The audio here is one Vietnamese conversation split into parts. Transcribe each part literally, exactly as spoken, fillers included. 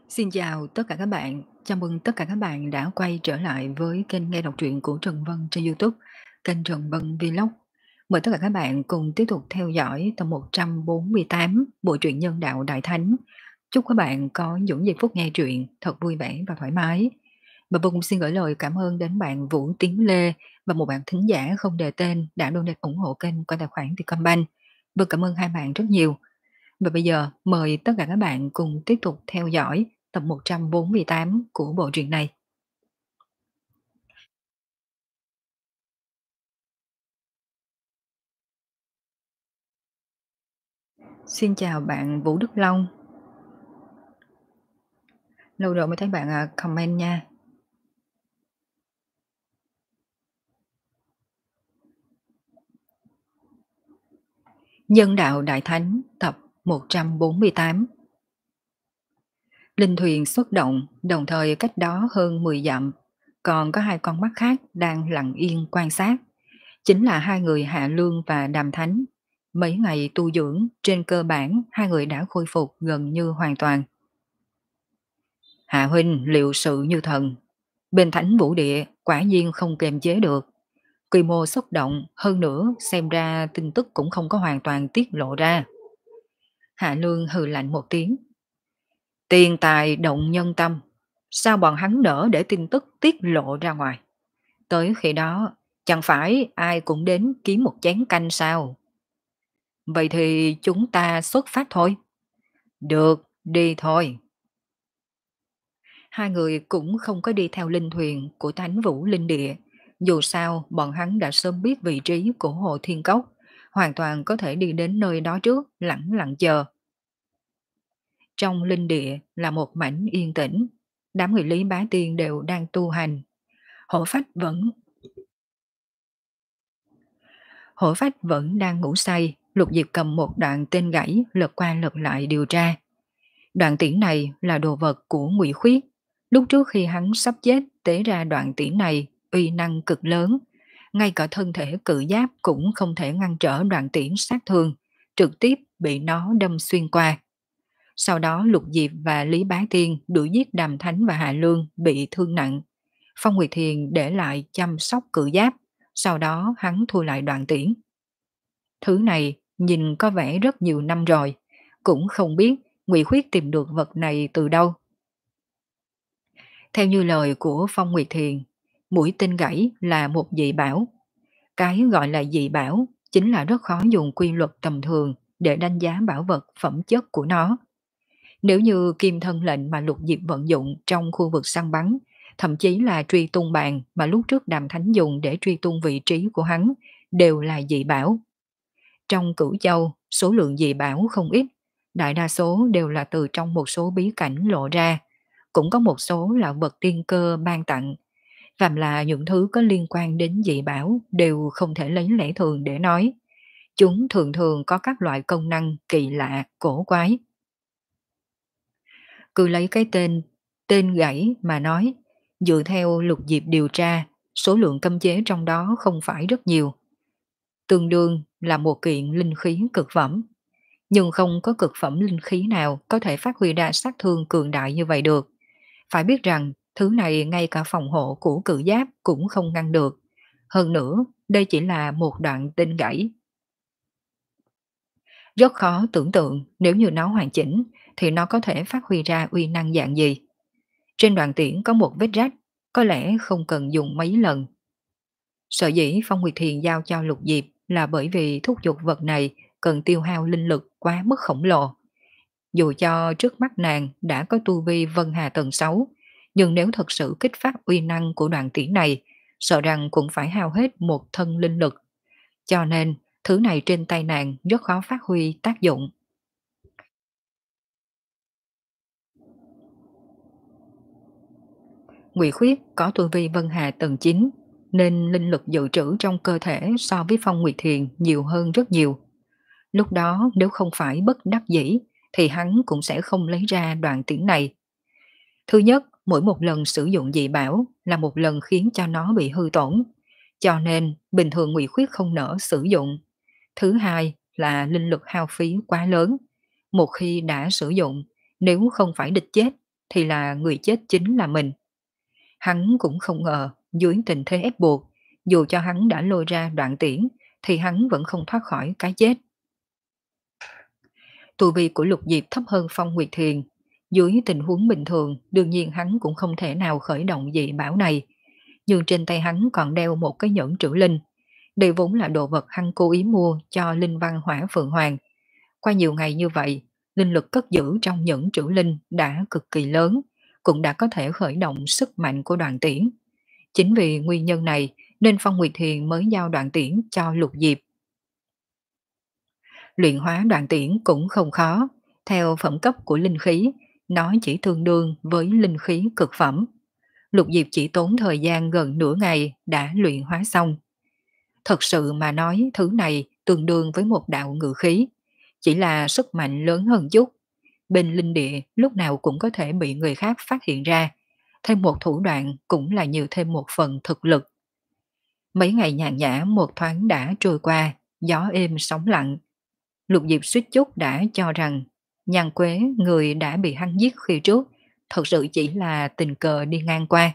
Xin chào tất cả các bạn, chào mừng tất cả các bạn đã quay trở lại với kênh nghe đọc truyện của Trần Vân trên YouTube, kênh Trần Vân Vlog. Mời tất cả các bạn cùng tiếp tục theo dõi tập một trăm bốn mươi tám bộ truyện Nhân đạo Đại Thánh. Chúc các bạn có những giây phút nghe truyện thật vui vẻ và thoải mái. Và vô cùng xin gửi lời cảm ơn đến bạn Vũ Tiến Lê và một bạn thính giả không đề tên đã donate ủng hộ kênh qua tài khoản Vietcombank. Vâng, cảm ơn hai bạn rất nhiều. Và bây giờ mời tất cả các bạn cùng tiếp tục theo dõi tập một trăm bốn mươi tám của bộ truyện này. Xin chào bạn Vũ Đức Long. Lâu rồi mới thấy bạn à, comment nha. Nhân đạo Đại Thánh tập một trăm bốn mươi tám. Linh thuyền xuất động, đồng thời cách đó hơn mười dặm, còn có hai con mắt khác đang lặng yên quan sát. Chính là hai người Hạ Lương và Đàm Thánh. Mấy ngày tu dưỡng, trên cơ bản hai người đã khôi phục gần như hoàn toàn. Hạ huynh liệu sự như thần, bên Thánh Vũ Địa quả nhiên không kềm chế được. Quy mô xúc động, hơn nữa xem ra tin tức cũng không có hoàn toàn tiết lộ ra. Hạ Lương hừ lạnh một tiếng. Tiền tài động nhân tâm, sao bọn hắn nỡ để tin tức tiết lộ ra ngoài? Tới khi đó, chẳng phải ai cũng đến kiếm một chén canh sao? Vậy thì chúng ta xuất phát thôi. Được, đi thôi. Hai người cũng không có đi theo linh thuyền của Thánh Vũ Linh Địa. Dù sao, bọn hắn đã sớm biết vị trí của Hồ Thiên Cốc, hoàn toàn có thể đi đến nơi đó trước, lặng lặng chờ. Trong linh địa là một mảnh yên tĩnh, đám người Lý Bá Tiên đều đang tu hành. Hổ phách vẫn Hổ phách vẫn đang ngủ say, Lục Diệp cầm một đoạn tên gãy lật qua lật lại điều tra. Đoạn tiễn này là đồ vật của Ngụy Khuyết. Lúc trước khi hắn sắp chết tế ra đoạn tiễn này uy năng cực lớn, ngay cả thân thể cự giáp cũng không thể ngăn trở đoạn tiễn sát thương, trực tiếp bị nó đâm xuyên qua. Sau đó Lục Diệp và Lý Bá Tiên đuổi giết Đàm Thánh và Hạ Lương bị thương nặng. Phong Nguyệt Thiền để lại chăm sóc cự giáp, sau đó hắn thu lại đoạn tiễn. Thứ này nhìn có vẻ rất nhiều năm rồi, cũng không biết Ngụy Khuyết tìm được vật này từ đâu. Theo như lời của Phong Nguyệt Thiền, mũi tên gãy là một dị bảo. Cái gọi là dị bảo chính là rất khó dùng quy luật tầm thường để đánh giá bảo vật phẩm chất của nó. Nếu như kim thân lệnh mà Lục Diệp vận dụng trong khu vực săn bắn, thậm chí là truy tung bàn mà lúc trước Đàm Thánh dùng để truy tung vị trí của hắn, đều là dị bảo. Trong Cửu Châu, số lượng dị bảo không ít, đại đa số đều là từ trong một số bí cảnh lộ ra, cũng có một số là vật tiên cơ ban tặng. Phàm là những thứ có liên quan đến dị bảo đều không thể lấy lẽ thường để nói. Chúng thường thường có các loại công năng kỳ lạ, cổ quái. Cứ lấy cái tên, tên gãy mà nói, dựa theo Lục Diệp điều tra, số lượng cấm chế trong đó không phải rất nhiều. Tương đương là một kiện linh khí cực phẩm. Nhưng không có cực phẩm linh khí nào có thể phát huy ra sát thương cường đại như vậy được. Phải biết rằng, thứ này ngay cả phòng hộ của cự giáp cũng không ngăn được. Hơn nữa, đây chỉ là một đoạn tên gãy. Rất khó tưởng tượng nếu như nó hoàn chỉnh thì nó có thể phát huy ra uy năng dạng gì. Trên đoạn tiễn có một vết rách, có lẽ không cần dùng mấy lần. Sở dĩ Phong Nguyệt Thiền giao cho Lục Diệp là bởi vì thúc giục vật này cần tiêu hao linh lực quá mức khổng lồ. Dù cho trước mắt nàng đã có tu vi Vân Hà tầng sáu, nhưng nếu thật sự kích phát uy năng của đoạn tiễn này, sợ rằng cũng phải hao hết một thân linh lực. Cho nên, thứ này trên tay nàng rất khó phát huy tác dụng. Ngụy Khuyết có tu vi Vân Hà tầng chín, nên linh lực dự trữ trong cơ thể so với Phong Nguyệt Thiền nhiều hơn rất nhiều. Lúc đó nếu không phải bất đắc dĩ, thì hắn cũng sẽ không lấy ra đoạn tiễn này. Thứ nhất, mỗi một lần sử dụng dị bảo là một lần khiến cho nó bị hư tổn, cho nên bình thường Ngụy Khuyết không nỡ sử dụng. Thứ hai là linh lực hao phí quá lớn, một khi đã sử dụng, nếu không phải địch chết thì là người chết chính là mình. Hắn cũng không ngờ, dưới tình thế ép buộc, dù cho hắn đã lôi ra đoạn tiễn, thì hắn vẫn không thoát khỏi cái chết. Tu vi của Lục Diệp thấp hơn Phong Nguyệt Thiền. Dưới tình huống bình thường, đương nhiên hắn cũng không thể nào khởi động dị bảo này. Nhưng trên tay hắn còn đeo một cái nhẫn trữ linh. Đây vốn là đồ vật hắn cố ý mua cho Linh Văn Hỏa Phượng Hoàng. Qua nhiều ngày như vậy, linh lực cất giữ trong nhẫn trữ linh đã cực kỳ lớn, cũng đã có thể khởi động sức mạnh của đoạn tiễn. Chính vì nguyên nhân này nên Phong Nguyệt Thiền mới giao đoạn tiễn cho Lục Diệp. Luyện hóa đoạn tiễn cũng không khó, theo phẩm cấp của linh khí, nó chỉ tương đương với linh khí cực phẩm. Lục Diệp chỉ tốn thời gian gần nửa ngày đã luyện hóa xong. Thật sự mà nói thứ này tương đương với một đạo ngự khí, chỉ là sức mạnh lớn hơn chút. Bên linh địa lúc nào cũng có thể bị người khác phát hiện ra, thêm một thủ đoạn cũng là nhiều thêm một phần thực lực. Mấy ngày nhàn nhã một thoáng đã trôi qua, gió êm sóng lặng. Lục Diệp suýt chút đã cho rằng Nhan Quế, người đã bị hắn giết khi trước, thật sự chỉ là tình cờ đi ngang qua.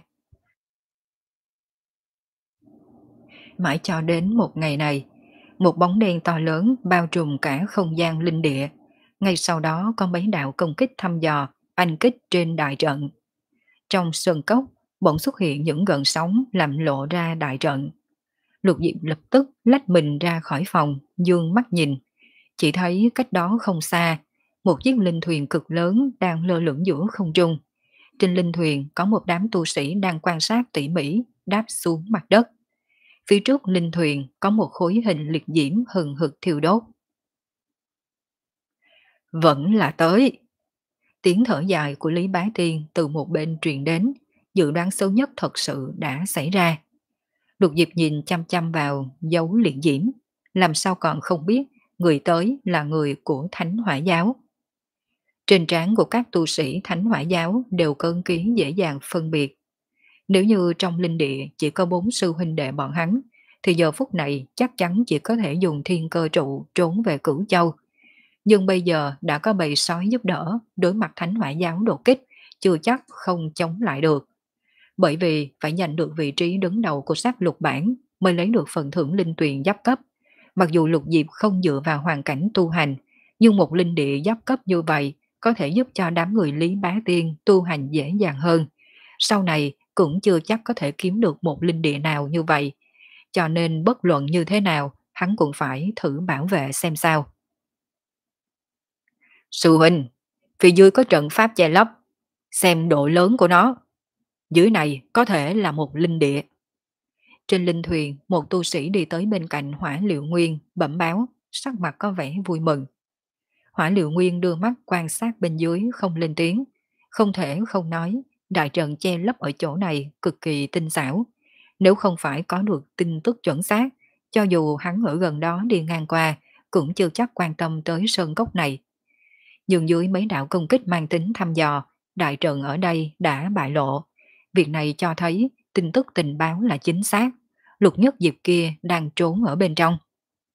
Mãi cho đến một ngày này, một bóng đen to lớn bao trùm cả không gian linh địa. Ngay sau đó có mấy đạo công kích thăm dò, anh kích trên đại trận. Trong sơn cốc, bỗng xuất hiện những gợn sóng làm lộ ra đại trận. Lục Diệp lập tức lách mình ra khỏi phòng, dương mắt nhìn. Chỉ thấy cách đó không xa, một chiếc linh thuyền cực lớn đang lơ lửng giữa không trung. Trên linh thuyền có một đám tu sĩ đang quan sát tỉ mỉ, đáp xuống mặt đất. Phía trước linh thuyền có một khối hình liệt diễm hừng hực thiêu đốt. Vẫn là tới. Tiếng thở dài của Lý Bá Tiên từ một bên truyền đến, dự đoán xấu nhất thật sự đã xảy ra. Lục Diệp nhìn chăm chăm vào dấu liệt diễm, làm sao còn không biết người tới là người của Thánh Hỏa Giáo. Trên trán của các tu sĩ Thánh Hỏa Giáo đều có ấn ký dễ dàng phân biệt. Nếu như trong linh địa chỉ có bốn sư huynh đệ bọn hắn, thì giờ phút này chắc chắn chỉ có thể dùng thiên cơ trụ trốn về Cửu Châu. Nhưng bây giờ đã có bầy sói giúp đỡ, đối mặt Thánh Hỏa Giáo đột kích, chưa chắc không chống lại được. Bởi vì phải giành được vị trí đứng đầu của sát lục bảng mới lấy được phần thưởng linh tuyền giáp cấp. Mặc dù Lục Diệp không dựa vào hoàn cảnh tu hành, nhưng một linh địa giáp cấp như vậy có thể giúp cho đám người Lý Bá Tiên tu hành dễ dàng hơn. Sau này cũng chưa chắc có thể kiếm được một linh địa nào như vậy. Cho nên bất luận như thế nào, hắn cũng phải thử bảo vệ xem sao. Sư huynh, phía dưới có trận pháp che lấp, xem độ lớn của nó. Dưới này có thể là một linh địa. Trên linh thuyền, một tu sĩ đi tới bên cạnh Hỏa Liệu Nguyên, bẩm báo, sắc mặt có vẻ vui mừng. Hỏa Liệu Nguyên đưa mắt quan sát bên dưới không lên tiếng. Không thể không nói, đại trận che lấp ở chỗ này cực kỳ tinh xảo. Nếu không phải có được tin tức chuẩn xác, cho dù hắn ở gần đó đi ngang qua, cũng chưa chắc quan tâm tới sơn cốc này. Nhưng dưới mấy đạo công kích mang tính thăm dò, đại trận ở đây đã bại lộ. Việc này cho thấy tin tức tình báo là chính xác. Lục Nhất Diệp kia đang trốn ở bên trong.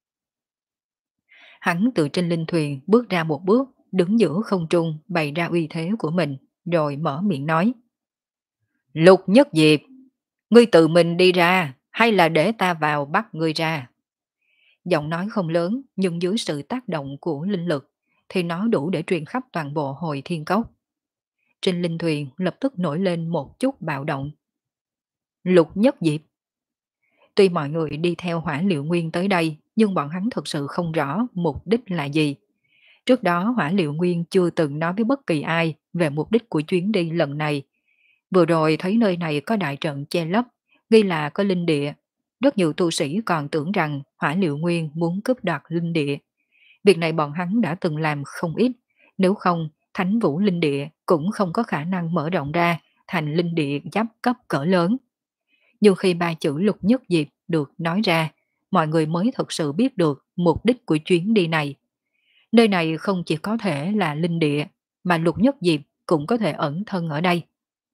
Hắn từ trên linh thuyền bước ra một bước, đứng giữa không trung bày ra uy thế của mình, rồi mở miệng nói. Lục Nhất Diệp, ngươi tự mình đi ra, hay là để ta vào bắt ngươi ra? Giọng nói không lớn, nhưng dưới sự tác động của linh lực, thì nó đủ để truyền khắp toàn bộ Hồi Thiên Cốc. Trên linh thuyền lập tức nổi lên một chút bạo động. Lục Nhất Diệp. Tuy mọi người đi theo Hỏa Liệu Nguyên tới đây, nhưng bọn hắn thực sự không rõ mục đích là gì. Trước đó Hỏa Liệu Nguyên chưa từng nói với bất kỳ ai về mục đích của chuyến đi lần này. Vừa rồi thấy nơi này có đại trận che lấp, ghi là có linh địa. Rất nhiều tu sĩ còn tưởng rằng Hỏa Liệu Nguyên muốn cướp đoạt linh địa. Việc này bọn hắn đã từng làm không ít, nếu không Thánh Vũ Linh Địa cũng không có khả năng mở rộng ra thành linh địa giáp cấp cỡ lớn. Nhưng khi ba chữ Lục Nhất Diệp được nói ra, mọi người mới thật sự biết được mục đích của chuyến đi này. Nơi này không chỉ có thể là linh địa, mà Lục Nhất Diệp cũng có thể ẩn thân ở đây.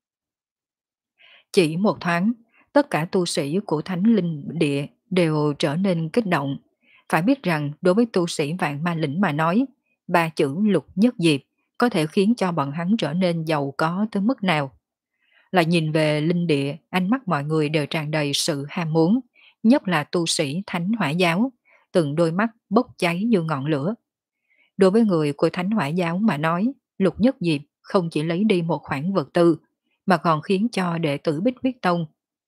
Chỉ một thoáng, tất cả tu sĩ của Thánh Linh Địa đều trở nên kích động. Phải biết rằng đối với tu sĩ Vạn Ma Lĩnh mà nói, ba chữ Lục Nhất Diệp có thể khiến cho bọn hắn trở nên giàu có tới mức nào. Lại nhìn về linh địa, ánh mắt mọi người đều tràn đầy sự ham muốn, nhất là tu sĩ Thánh Hỏa giáo, từng đôi mắt bốc cháy như ngọn lửa. Đối với người của Thánh Hỏa giáo mà nói, Lục Nhất Diệp không chỉ lấy đi một khoản vật tư, mà còn khiến cho đệ tử Bích Huyết Tông,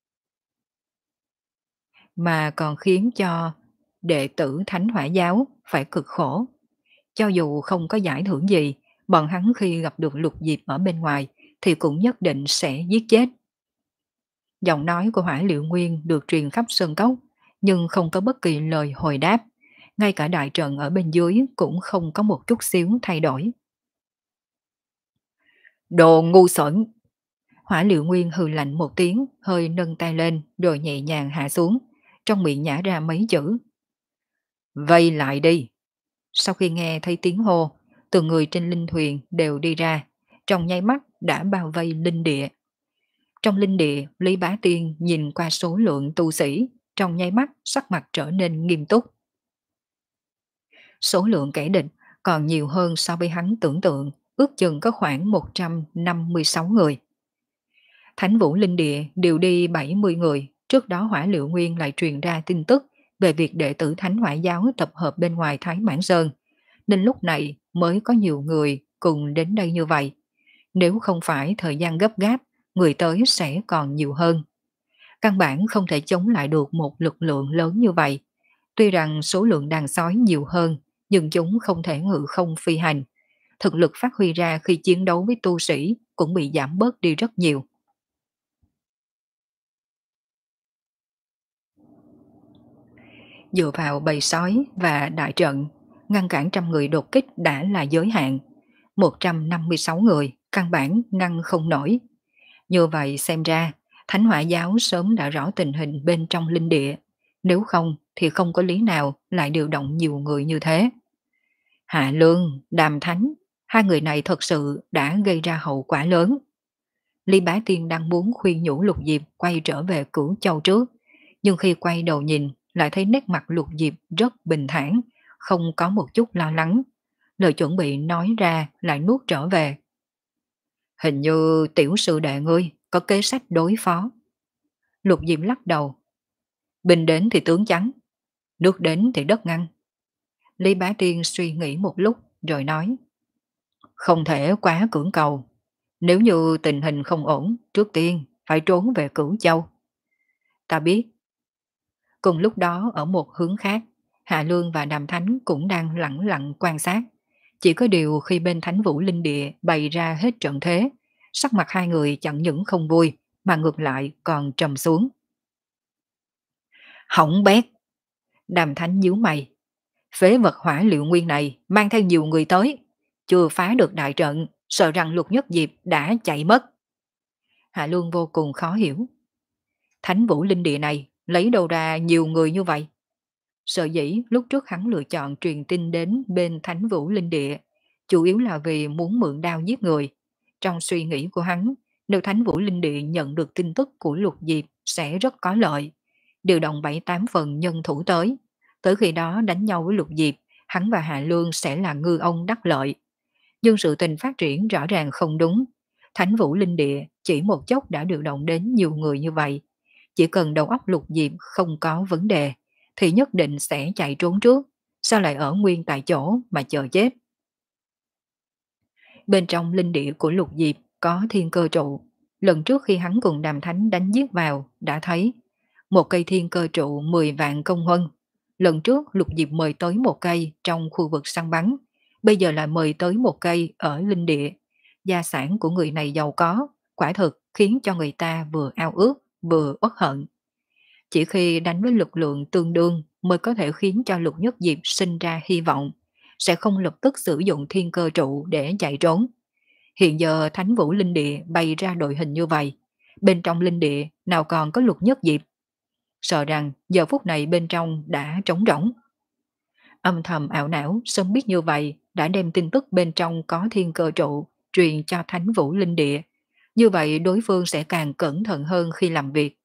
mà còn khiến cho đệ tử Thánh Hỏa giáo phải cực khổ. Cho dù không có giải thưởng gì, bọn hắn khi gặp được Lục Diệp ở bên ngoài thì cũng nhất định sẽ giết chết. Giọng nói của Hỏa Liệu Nguyên được truyền khắp sơn cốc, nhưng không có bất kỳ lời hồi đáp. Ngay cả đại trận ở bên dưới cũng không có một chút xíu thay đổi. Đồ ngu xuẩn! Hỏa Liệu Nguyên hừ lạnh một tiếng, hơi nâng tay lên rồi nhẹ nhàng hạ xuống, trong miệng nhả ra mấy chữ. Vây lại đi! Sau khi nghe thấy tiếng hô, từng người trên linh thuyền đều đi ra, trong nháy mắt đã bao vây linh địa. Trong linh địa, Lý Bá Tiên nhìn qua số lượng tu sĩ, trong nháy mắt sắc mặt trở nên nghiêm túc. Số lượng kẻ địch còn nhiều hơn so với hắn tưởng tượng, ước chừng có khoảng một trăm năm mươi sáu người. Thánh Vũ Linh Địa điều đi bảy mươi người, trước đó Hỏa Liệu Nguyên lại truyền ra tin tức về việc đệ tử Thánh Hỏa giáo tập hợp bên ngoài Thái Mãn Sơn, nên lúc này mới có nhiều người cùng đến đây như vậy. Nếu không phải thời gian gấp gáp, người tới sẽ còn nhiều hơn. Căn bản không thể chống lại được một lực lượng lớn như vậy. Tuy rằng số lượng đàn sói nhiều hơn, nhưng chúng không thể ngự không phi hành. Thực lực phát huy ra khi chiến đấu với tu sĩ cũng bị giảm bớt đi rất nhiều. Dựa vào bầy sói và đại trận, ngăn cản trăm người đột kích đã là giới hạn. một trăm năm mươi sáu người, căn bản ngăn không nổi. Như vậy xem ra, Thánh Hỏa giáo sớm đã rõ tình hình bên trong linh địa. Nếu không thì không có lý nào lại điều động nhiều người như thế. Hạ Lương, Đàm Thánh, hai người này thật sự đã gây ra hậu quả lớn. Lý Bá Tiên đang muốn khuyên nhủ Lục Diệp quay trở về Cửu Châu trước, nhưng khi quay đầu nhìn lại thấy nét mặt Lục Diệp rất bình thản, không có một chút lo lắng. Lời chuẩn bị nói ra lại nuốt trở về. Hình như tiểu sư đệ ngươi có kế sách đối phó. Lục Diệp lắc đầu. Binh đến thì tướng chắn, nước đến thì đất ngăn. Lý Bá Tiên suy nghĩ một lúc rồi nói. Không thể quá cưỡng cầu. Nếu như tình hình không ổn, trước tiên phải trốn về Cửu Châu. Ta biết. Cùng lúc đó ở một hướng khác, Hạ Lương và Đàm Thánh cũng đang lặng lặng quan sát. Chỉ có điều khi bên Thánh Vũ Linh Địa bày ra hết trận thế, sắc mặt hai người chẳng những không vui, mà ngược lại còn trầm xuống. Hỏng bét! Đàm Thánh nhíu mày. Phế vật Hỏa Liệu Nguyên này mang theo nhiều người tới, chưa phá được đại trận, sợ rằng Lục Nhất Diệp đã chạy mất. Hạ Lương vô cùng khó hiểu. Thánh Vũ Linh Địa này lấy đâu ra nhiều người như vậy? Sợ dĩ lúc trước hắn lựa chọn truyền tin đến bên Thánh Vũ Linh Địa, chủ yếu là vì muốn mượn đao giết người. Trong suy nghĩ của hắn, nếu Thánh Vũ Linh Địa nhận được tin tức của Lục Diệp sẽ rất có lợi. Điều động bảy tám phần nhân thủ tới. Tới khi đó đánh nhau với Lục Diệp, hắn và Hạ Lương sẽ là ngư ông đắc lợi. Nhưng sự tình phát triển rõ ràng không đúng. Thánh Vũ Linh Địa chỉ một chốc đã điều động đến nhiều người như vậy. Chỉ cần đầu óc Lục Diệp không có vấn đề, thì nhất định sẽ chạy trốn trước. Sao lại ở nguyên tại chỗ mà chờ chết? Bên trong linh địa của Lục Diệp có thiên cơ trụ. Lần trước khi hắn cùng Đàm Thánh đánh giết vào, đã thấy một cây thiên cơ trụ mười vạn công huân. Lần trước Lục Diệp mời tới một cây trong khu vực săn bắn, bây giờ lại mời tới một cây ở linh địa. Gia sản của người này giàu có, quả thực khiến cho người ta vừa ao ước, vừa uất hận. Chỉ khi đánh với lực lượng tương đương mới có thể khiến cho Lục Nhất Diệp sinh ra hy vọng, sẽ không lập tức sử dụng thiên cơ trụ để chạy trốn. Hiện giờ Thánh Vũ Linh Địa bày ra đội hình như vậy, bên trong linh địa nào còn có Lục Nhất Diệp. Sợ rằng giờ phút này bên trong đã trống rỗng. Âm thầm ảo não sớm biết như vậy đã đem tin tức bên trong có thiên cơ trụ truyền cho Thánh Vũ Linh Địa. Như vậy đối phương sẽ càng cẩn thận hơn khi làm việc.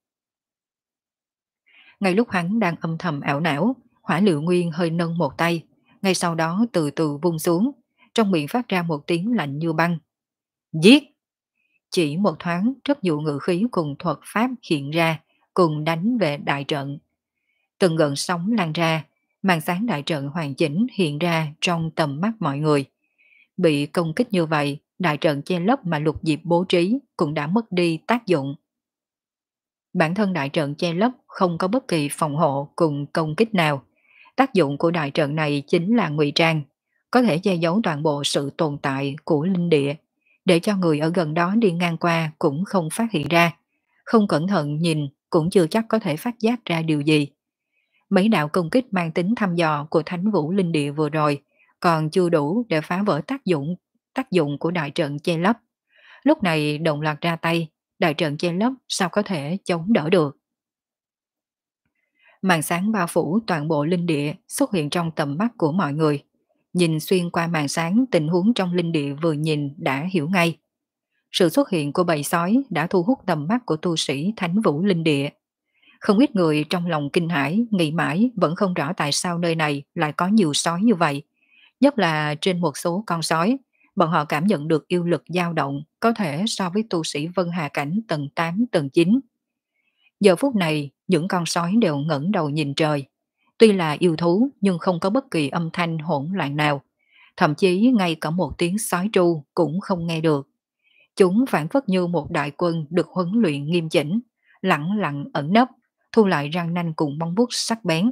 Ngay lúc hắn đang âm thầm ảo não, Hỏa Liệu Nguyên hơi nâng một tay, ngay sau đó từ từ vung xuống, trong miệng phát ra một tiếng lạnh như băng. Giết! Chỉ một thoáng, rất nhiều ngự khí cùng thuật pháp hiện ra, cùng đánh về đại trận. Từng gợn sóng lan ra, màn sáng đại trận hoàn chỉnh hiện ra trong tầm mắt mọi người. Bị công kích như vậy, đại trận che lấp mà Lục Diệp bố trí cũng đã mất đi tác dụng. Bản thân đại trận che lấp không có bất kỳ phòng hộ cùng công kích nào. Tác dụng của đại trận này chính là ngụy trang, có thể che giấu toàn bộ sự tồn tại của linh địa, để cho người ở gần đó đi ngang qua cũng không phát hiện ra. Không cẩn thận nhìn cũng chưa chắc có thể phát giác ra điều gì. Mấy đạo công kích mang tính thăm dò của Thánh Vũ Linh Địa vừa rồi còn chưa đủ để phá vỡ tác dụng tác dụng của đại trận che lấp. Lúc này đồng loạt ra tay, đại trận che lấp sao có thể chống đỡ được. Màn sáng bao phủ toàn bộ linh địa xuất hiện trong tầm mắt của mọi người. Nhìn xuyên qua màn sáng, tình huống trong linh địa vừa nhìn đã hiểu ngay. Sự xuất hiện của bầy sói đã thu hút tầm mắt của tu sĩ Thánh Vũ Linh Địa. Không ít người trong lòng kinh hãi, nghĩ mãi vẫn không rõ tại sao nơi này lại có nhiều sói như vậy. Nhất là trên một số con sói, bọn họ cảm nhận được yêu lực dao động có thể so với tu sĩ Vân Hà Cảnh tầng tám, tầng chín. Giờ phút này, những con sói đều ngẩng đầu nhìn trời. Tuy là yêu thú nhưng không có bất kỳ âm thanh hỗn loạn nào. Thậm chí ngay cả một tiếng sói tru cũng không nghe được. Chúng phản phất như một đại quân được huấn luyện nghiêm chỉnh, lặng lặng ẩn nấp, thu lại răng nanh cùng móng vuốt sắc bén.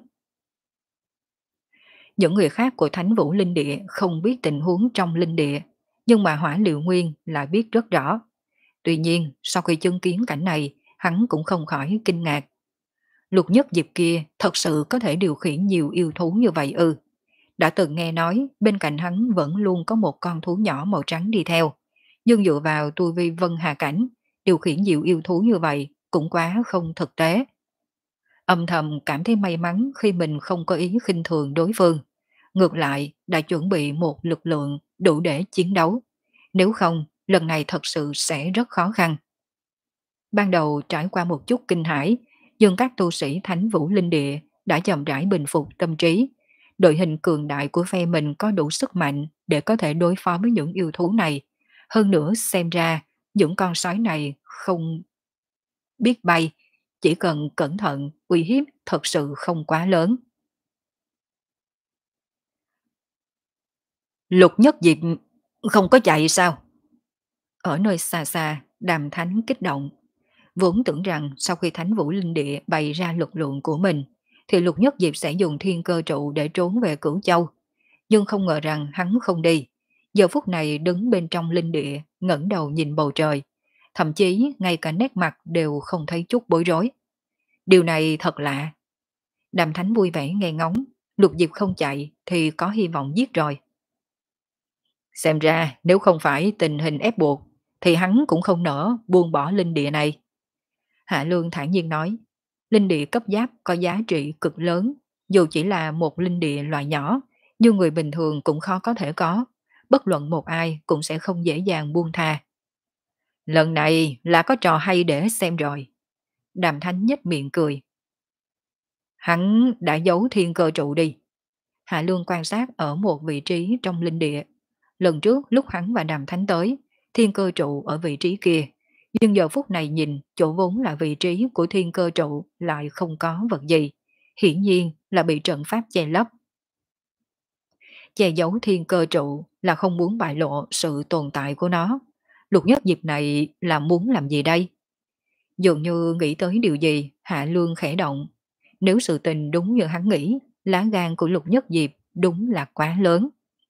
Những người khác của Thánh Vũ Linh Địa không biết tình huống trong linh địa, nhưng mà Hỏa Liệu Nguyên lại biết rất rõ. Tuy nhiên, sau khi chứng kiến cảnh này, hắn cũng không khỏi kinh ngạc. Lục Nhất Diệp kia thật sự có thể điều khiển nhiều yêu thú như vậy ư? Đã từng nghe nói bên cạnh hắn vẫn luôn có một con thú nhỏ màu trắng đi theo, nhưng dựa vào tu vi Vân Hà Cảnh, điều khiển nhiều yêu thú như vậy cũng quá không thực tế. Âm thầm cảm thấy may mắn khi mình không có ý khinh thường đối phương. Ngược lại, đã chuẩn bị một lực lượng đủ để chiến đấu. Nếu không, lần này thật sự sẽ rất khó khăn. Ban đầu trải qua một chút kinh hãi, nhưng các tu sĩ Thánh Vũ Linh Địa đã chậm rãi bình phục tâm trí. Đội hình cường đại của phe mình có đủ sức mạnh để có thể đối phó với những yêu thú này. Hơn nữa xem ra, những con sói này không biết bay, chỉ cần cẩn thận, uy hiếp thật sự không quá lớn. Lục Nhất Diệp không có chạy sao? Ở nơi xa xa, Đàm Thánh kích động. Vốn tưởng rằng sau khi Thánh Vũ Linh Địa bày ra lực lượng của mình, thì Lục Nhất Diệp sẽ dùng thiên cơ trụ để trốn về Cửu Châu. Nhưng không ngờ rằng hắn không đi. Giờ phút này đứng bên trong linh địa, ngẩng đầu nhìn bầu trời. Thậm chí ngay cả nét mặt đều không thấy chút bối rối. Điều này thật lạ. Đàm Thánh vui vẻ nghe ngóng, Lục Diệp không chạy thì có hy vọng giết rồi. Xem ra nếu không phải tình hình ép buộc, thì hắn cũng không nỡ buông bỏ linh địa này. Hạ Lương thản nhiên nói, linh địa cấp giáp có giá trị cực lớn, dù chỉ là một linh địa loại nhỏ, nhưng người bình thường cũng khó có thể có, bất luận một ai cũng sẽ không dễ dàng buông tha. Lần này là có trò hay để xem rồi. Đàm Thánh nhếch miệng cười. Hắn đã giấu thiên cơ trụ đi. Hạ Lương quan sát ở một vị trí trong linh địa. Lần trước lúc hắn và Đàm Thánh tới, thiên cơ trụ ở vị trí kia. Nhưng giờ phút này nhìn chỗ vốn là vị trí của thiên cơ trụ lại không có vật gì. Hiển nhiên là bị trận pháp che lấp. Che giấu thiên cơ trụ là không muốn bại lộ sự tồn tại của nó. Lục Nhất Diệp này là muốn làm gì đây? Dường như nghĩ tới điều gì, Hạ Lương khẽ động. Nếu sự tình đúng như hắn nghĩ, lá gan của Lục Nhất Diệp đúng là quá lớn.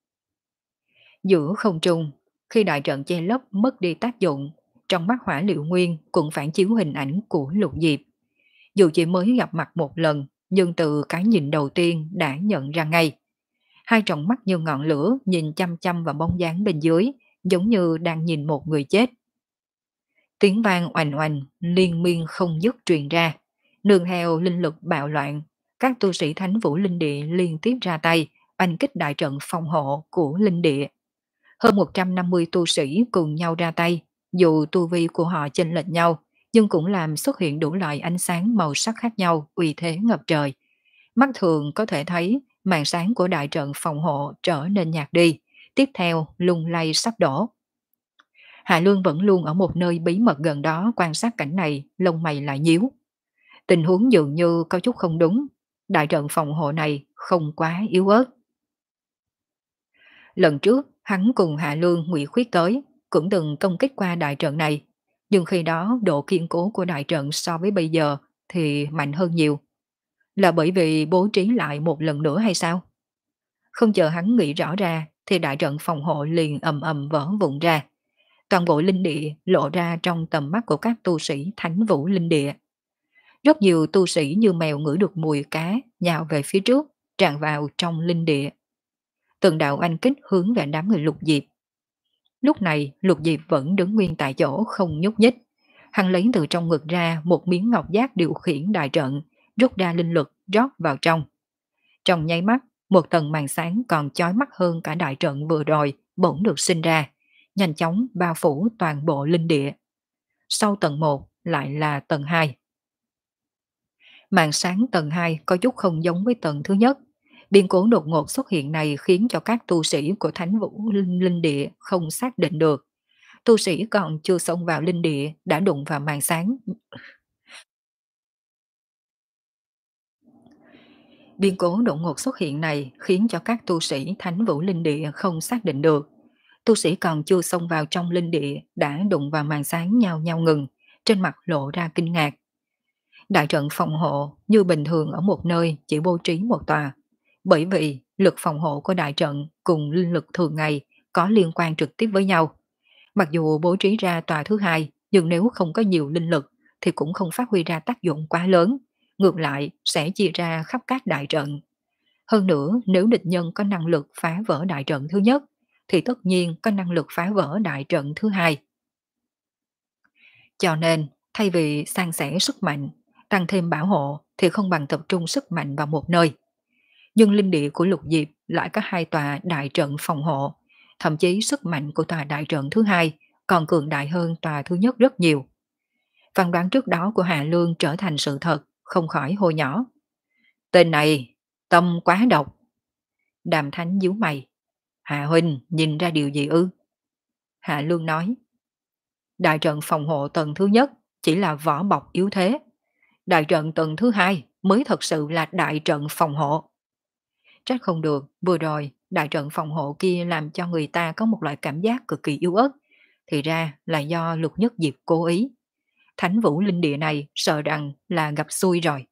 Giữa không trung, khi đại trận che lấp mất đi tác dụng, trong mắt Hỏa Liệu Nguyên cũng phản chiếu hình ảnh của Lục Diệp. Dù chỉ mới gặp mặt một lần, nhưng từ cái nhìn đầu tiên đã nhận ra ngay. Hai tròng mắt như ngọn lửa nhìn chăm chăm vào bóng dáng bên dưới, giống như đang nhìn một người chết. Tiếng vang oành oành, liên miên không dứt truyền ra. Nương theo linh lực bạo loạn, các tu sĩ Thánh Vũ Linh Địa liên tiếp ra tay, oanh kích đại trận phòng hộ của Linh Địa. Hơn một trăm năm mươi tu sĩ cùng nhau ra tay, dù tu vi của họ chênh lệch nhau, nhưng cũng làm xuất hiện đủ loại ánh sáng màu sắc khác nhau, uy thế ngập trời. Mắt thường có thể thấy màn sáng của đại trận phòng hộ trở nên nhạt đi, tiếp theo lung lay sắp đổ. Hạ Lương vẫn luôn ở một nơi bí mật gần đó quan sát cảnh này, lông mày lại nhíu. Tình huống dường như có chút không đúng, đại trận phòng hộ này không quá yếu ớt. Lần trước, hắn cùng Hạ Lương ngụy khuyết tới, cũng từng công kích qua đại trận này, nhưng khi đó độ kiên cố của đại trận so với bây giờ thì mạnh hơn nhiều. Là bởi vì bố trí lại một lần nữa hay sao? Không chờ hắn nghĩ rõ ra thì đại trận phòng hộ liền ầm ầm vỡ vụn ra. Toàn bộ linh địa lộ ra trong tầm mắt của các tu sĩ Thánh Vũ Linh Địa. Rất nhiều tu sĩ như mèo ngửi được mùi cá nhào về phía trước, tràn vào trong linh địa. Từng đạo anh kích hướng về đám người Lục Diệp. Lúc này Lục Diệp vẫn đứng nguyên tại chỗ không nhúc nhích. Hắn lấy từ trong ngực ra một miếng ngọc giác điều khiển đại trận, rút ra linh lực rót vào trong. Trong nháy mắt, một tầng màn sáng còn chói mắt hơn cả đại trận vừa rồi bỗng được sinh ra, nhanh chóng bao phủ toàn bộ linh địa. Sau tầng một lại là tầng hai. Màn sáng tầng hai có chút không giống với tầng thứ nhất. Biến cố đột ngột xuất hiện này khiến cho các tu sĩ của Thánh Vũ Linh, linh Địa không xác định được. Tu sĩ còn chưa xông vào linh địa đã đụng vào màn sáng. Biến cố đột ngột xuất hiện này khiến cho các tu sĩ Thánh Vũ Linh Địa không xác định được. Tu sĩ còn chưa xông vào trong linh địa đã đụng vào màn sáng nhau nhau ngừng, trên mặt lộ ra kinh ngạc. Đại trận phòng hộ như bình thường ở một nơi chỉ bố trí một tòa, bởi vì lực phòng hộ của đại trận cùng linh lực thường ngày có liên quan trực tiếp với nhau. Mặc dù bố trí ra tòa thứ hai, nhưng nếu không có nhiều linh lực thì cũng không phát huy ra tác dụng quá lớn, ngược lại sẽ chia ra khắp các đại trận. Hơn nữa, nếu địch nhân có năng lực phá vỡ đại trận thứ nhất, thì tất nhiên có năng lực phá vỡ đại trận thứ hai. Cho nên, thay vì san sẻ sức mạnh, tăng thêm bảo hộ thì không bằng tập trung sức mạnh vào một nơi. Nhưng linh địa của Lục Diệp lại có hai tòa đại trận phòng hộ, thậm chí sức mạnh của tòa đại trận thứ hai còn cường đại hơn tòa thứ nhất rất nhiều. Phán đoán trước đó của Hạ Lương trở thành sự thật, không khỏi hô nhỏ. Tên này, tâm quá độc. Đàm Thánh nhíu mày. Hạ huynh nhìn ra điều gì ư? Hạ Lương nói. Đại trận phòng hộ tầng thứ nhất chỉ là vỏ bọc yếu thế. Đại trận tầng thứ hai mới thật sự là đại trận phòng hộ. Trách không được, vừa rồi đại trận phòng hộ kia làm cho người ta có một loại cảm giác cực kỳ yếu ớt. Thì ra là do Lục Nhất Diệp cố ý. Thánh Vũ Linh Địa này sợ rằng là gặp xui rồi.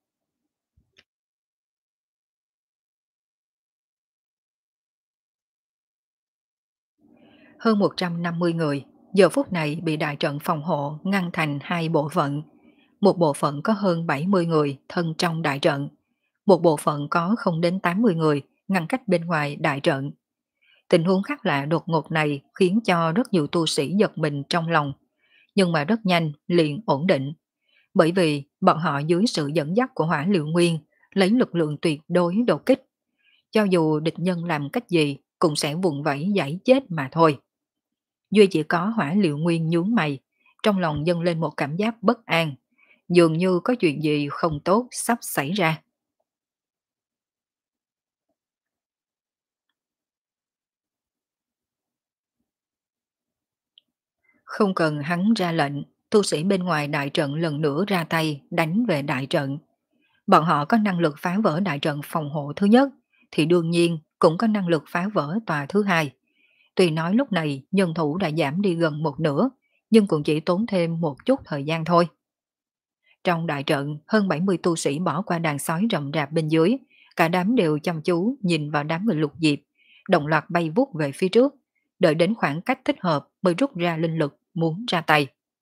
Hơn một trăm năm mươi người, giờ phút này bị đại trận phòng hộ ngăn thành hai bộ phận. Một bộ phận có hơn bảy mươi người thân trong đại trận. Một bộ phận có không đến tám mươi người ngăn cách bên ngoài đại trận. Tình huống khác lạ đột ngột này khiến cho rất nhiều tu sĩ giật mình trong lòng. Nhưng mà rất nhanh liền ổn định. Bởi vì bọn họ dưới sự dẫn dắt của Hỏa Liệu Nguyên lấy lực lượng tuyệt đối đột kích. Cho dù địch nhân làm cách gì cũng sẽ vùng vẫy giải chết mà thôi. Duy chỉ có Hỏa Liệu Nguyên nhướng mày, trong lòng dâng lên một cảm giác bất an, dường như có chuyện gì không tốt sắp xảy ra. Không cần hắn ra lệnh, tu sĩ bên ngoài đại trận lần nữa ra tay đánh về đại trận. Bọn họ có năng lực phá vỡ đại trận phòng hộ thứ nhất, thì đương nhiên cũng có năng lực phá vỡ tòa thứ hai. Tuy nói lúc này nhân thủ đã giảm đi gần một nửa, nhưng cũng chỉ tốn thêm một chút thời gian thôi. Trong đại trận, hơn bảy mươi tu sĩ bỏ qua đàn sói rậm rạp bên dưới, cả đám đều chăm chú nhìn vào đám người Lục Diệp, đồng loạt bay vút về phía trước, đợi đến khoảng cách thích hợp mới rút ra linh lực muốn ra tay.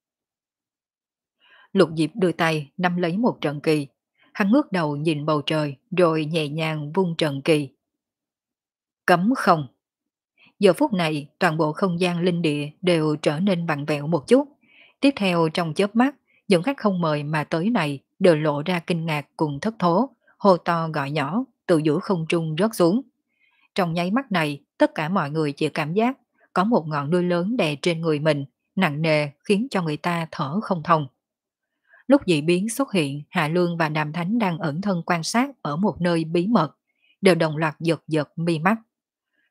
Lục Diệp đưa tay nắm lấy một trận kỳ, hắn ngước đầu nhìn bầu trời rồi nhẹ nhàng vung trận kỳ. Cấm không. Giờ phút này toàn bộ không gian linh địa đều trở nên vặn vẹo một chút. Tiếp theo trong chớp mắt, những khách không mời mà tới này đều lộ ra kinh ngạc cùng thất thố, hô to gọi nhỏ, từ giữa không trung rớt xuống. Trong nháy mắt này, tất cả mọi người chỉ cảm giác có một ngọn núi lớn đè trên người mình, nặng nề khiến cho người ta thở không thông. Lúc dị biến xuất hiện, Hạ Lương và Đàm Thánh đang ẩn thân quan sát ở một nơi bí mật, đều đồng loạt giật giật mi mắt.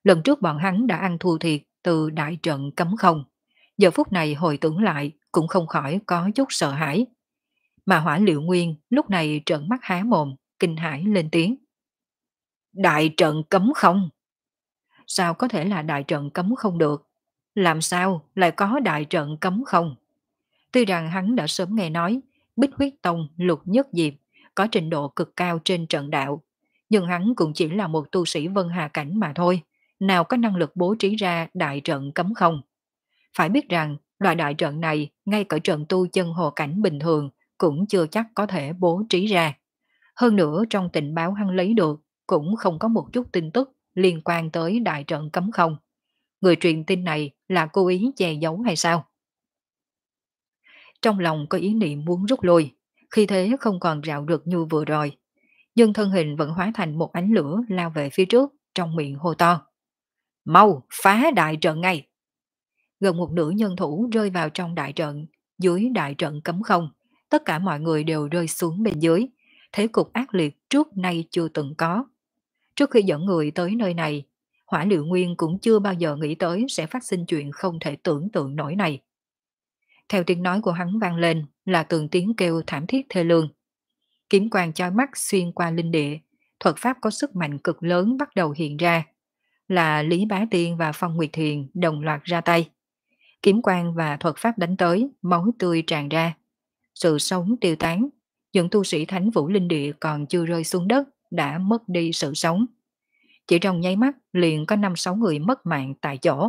Lần trước bọn hắn đã ăn thua thiệt từ đại trận cấm không. Giờ phút này hồi tưởng lại cũng không khỏi có chút sợ hãi. Mà Hỏa Liệu Nguyên lúc này trợn mắt há mồm, kinh hãi lên tiếng. Đại trận cấm không? Sao có thể là đại trận cấm không được? Làm sao lại có đại trận cấm không? Tuy rằng hắn đã sớm nghe nói Bích Huyết Tông Lục Nhất Diệp có trình độ cực cao trên trận đạo, nhưng hắn cũng chỉ là một tu sĩ Vân Hà Cảnh mà thôi, nào có năng lực bố trí ra đại trận cấm không. Phải biết rằng loại đại trận này ngay cả trận tu chân hồ cảnh bình thường cũng chưa chắc có thể bố trí ra. Hơn nữa trong tình báo hắn lấy được cũng không có một chút tin tức liên quan tới đại trận cấm không. Người truyền tin này là cố ý che giấu hay sao? Trong lòng có ý niệm muốn rút lui, khi thế không còn rạo rực như vừa rồi. Nhưng thân hình vẫn hóa thành một ánh lửa lao về phía trước, trong miệng hô to. Mau, phá đại trận ngay! Gần một nửa nhân thủ rơi vào trong đại trận, dưới đại trận cấm không. Tất cả mọi người đều rơi xuống bên dưới. Thế cục ác liệt trước nay chưa từng có. Trước khi dẫn người tới nơi này, Hỏa Liệu Nguyên cũng chưa bao giờ nghĩ tới sẽ phát sinh chuyện không thể tưởng tượng nổi này. Theo tiếng nói của hắn vang lên là từng tiếng kêu thảm thiết thê lương. Kiếm quang chói mắt xuyên qua linh địa, thuật pháp có sức mạnh cực lớn bắt đầu hiện ra. Là Lý Bá Tiên và Phong Nguyệt Thiền đồng loạt ra tay. Kiếm quang và thuật pháp đánh tới, máu tươi tràn ra. Sự sống tiêu tán, những tu sĩ thánh vũ linh địa còn chưa rơi xuống đất đã mất đi sự sống. Chỉ trong nháy mắt liền có năm sáu người mất mạng tại chỗ.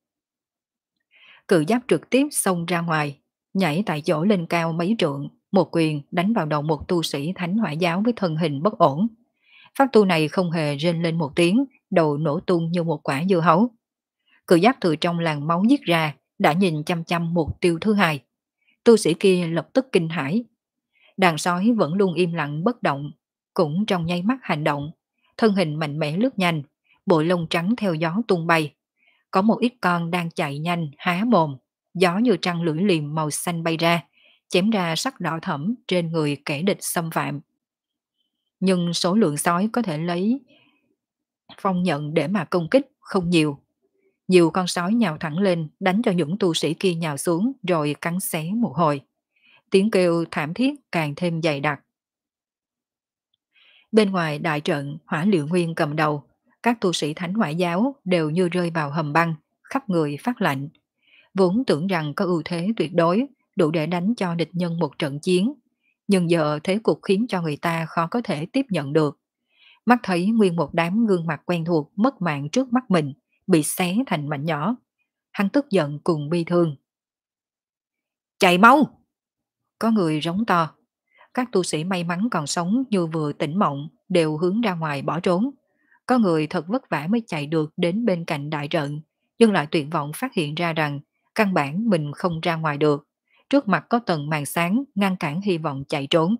Cự giáp trực tiếp xông ra ngoài, nhảy tại chỗ lên cao mấy trượng, một quyền đánh vào đầu một tu sĩ thánh hỏa giáo với thân hình bất ổn. Pháp tu này không hề rên lên một tiếng, đầu nổ tung như một quả dưa hấu. Cự giáp từ trong làn máu giết ra, đã nhìn chăm chăm mục tiêu thứ hai. Tu sĩ kia lập tức kinh hãi. Đàn sói vẫn luôn im lặng bất động, cũng trong nháy mắt hành động, thân hình mạnh mẽ lướt nhanh, bộ lông trắng theo gió tung bay. Có một ít con đang chạy nhanh há mồm, gió như trăng lưỡi liềm màu xanh bay ra, chém ra sắc đỏ thẫm trên người kẻ địch xâm phạm. Nhưng số lượng sói có thể lấy phong nhận để mà công kích không nhiều. Nhiều con sói nhào thẳng lên đánh cho những tu sĩ kia nhào xuống rồi cắn xé một hồi. Tiếng kêu thảm thiết càng thêm dày đặc. Bên ngoài đại trận, Hỏa Liệu Nguyên cầm đầu, các tu sĩ thánh hỏa giáo đều như rơi vào hầm băng, khắp người phát lạnh. Vốn tưởng rằng có ưu thế tuyệt đối, đủ để đánh cho địch nhân một trận chiến. Nhưng giờ thế cục khiến cho người ta khó có thể tiếp nhận được. Mắt thấy nguyên một đám gương mặt quen thuộc mất mạng trước mắt mình, bị xé thành mảnh nhỏ. Hắn tức giận cùng bi thương. Chạy mau! Có người rống to. Các tu sĩ may mắn còn sống như vừa tỉnh mộng đều hướng ra ngoài bỏ trốn. Có người thật vất vả mới chạy được đến bên cạnh đại trận, nhưng lại tuyệt vọng phát hiện ra rằng căn bản mình không ra ngoài được. Trước mặt có tầng màn sáng ngăn cản hy vọng chạy trốn.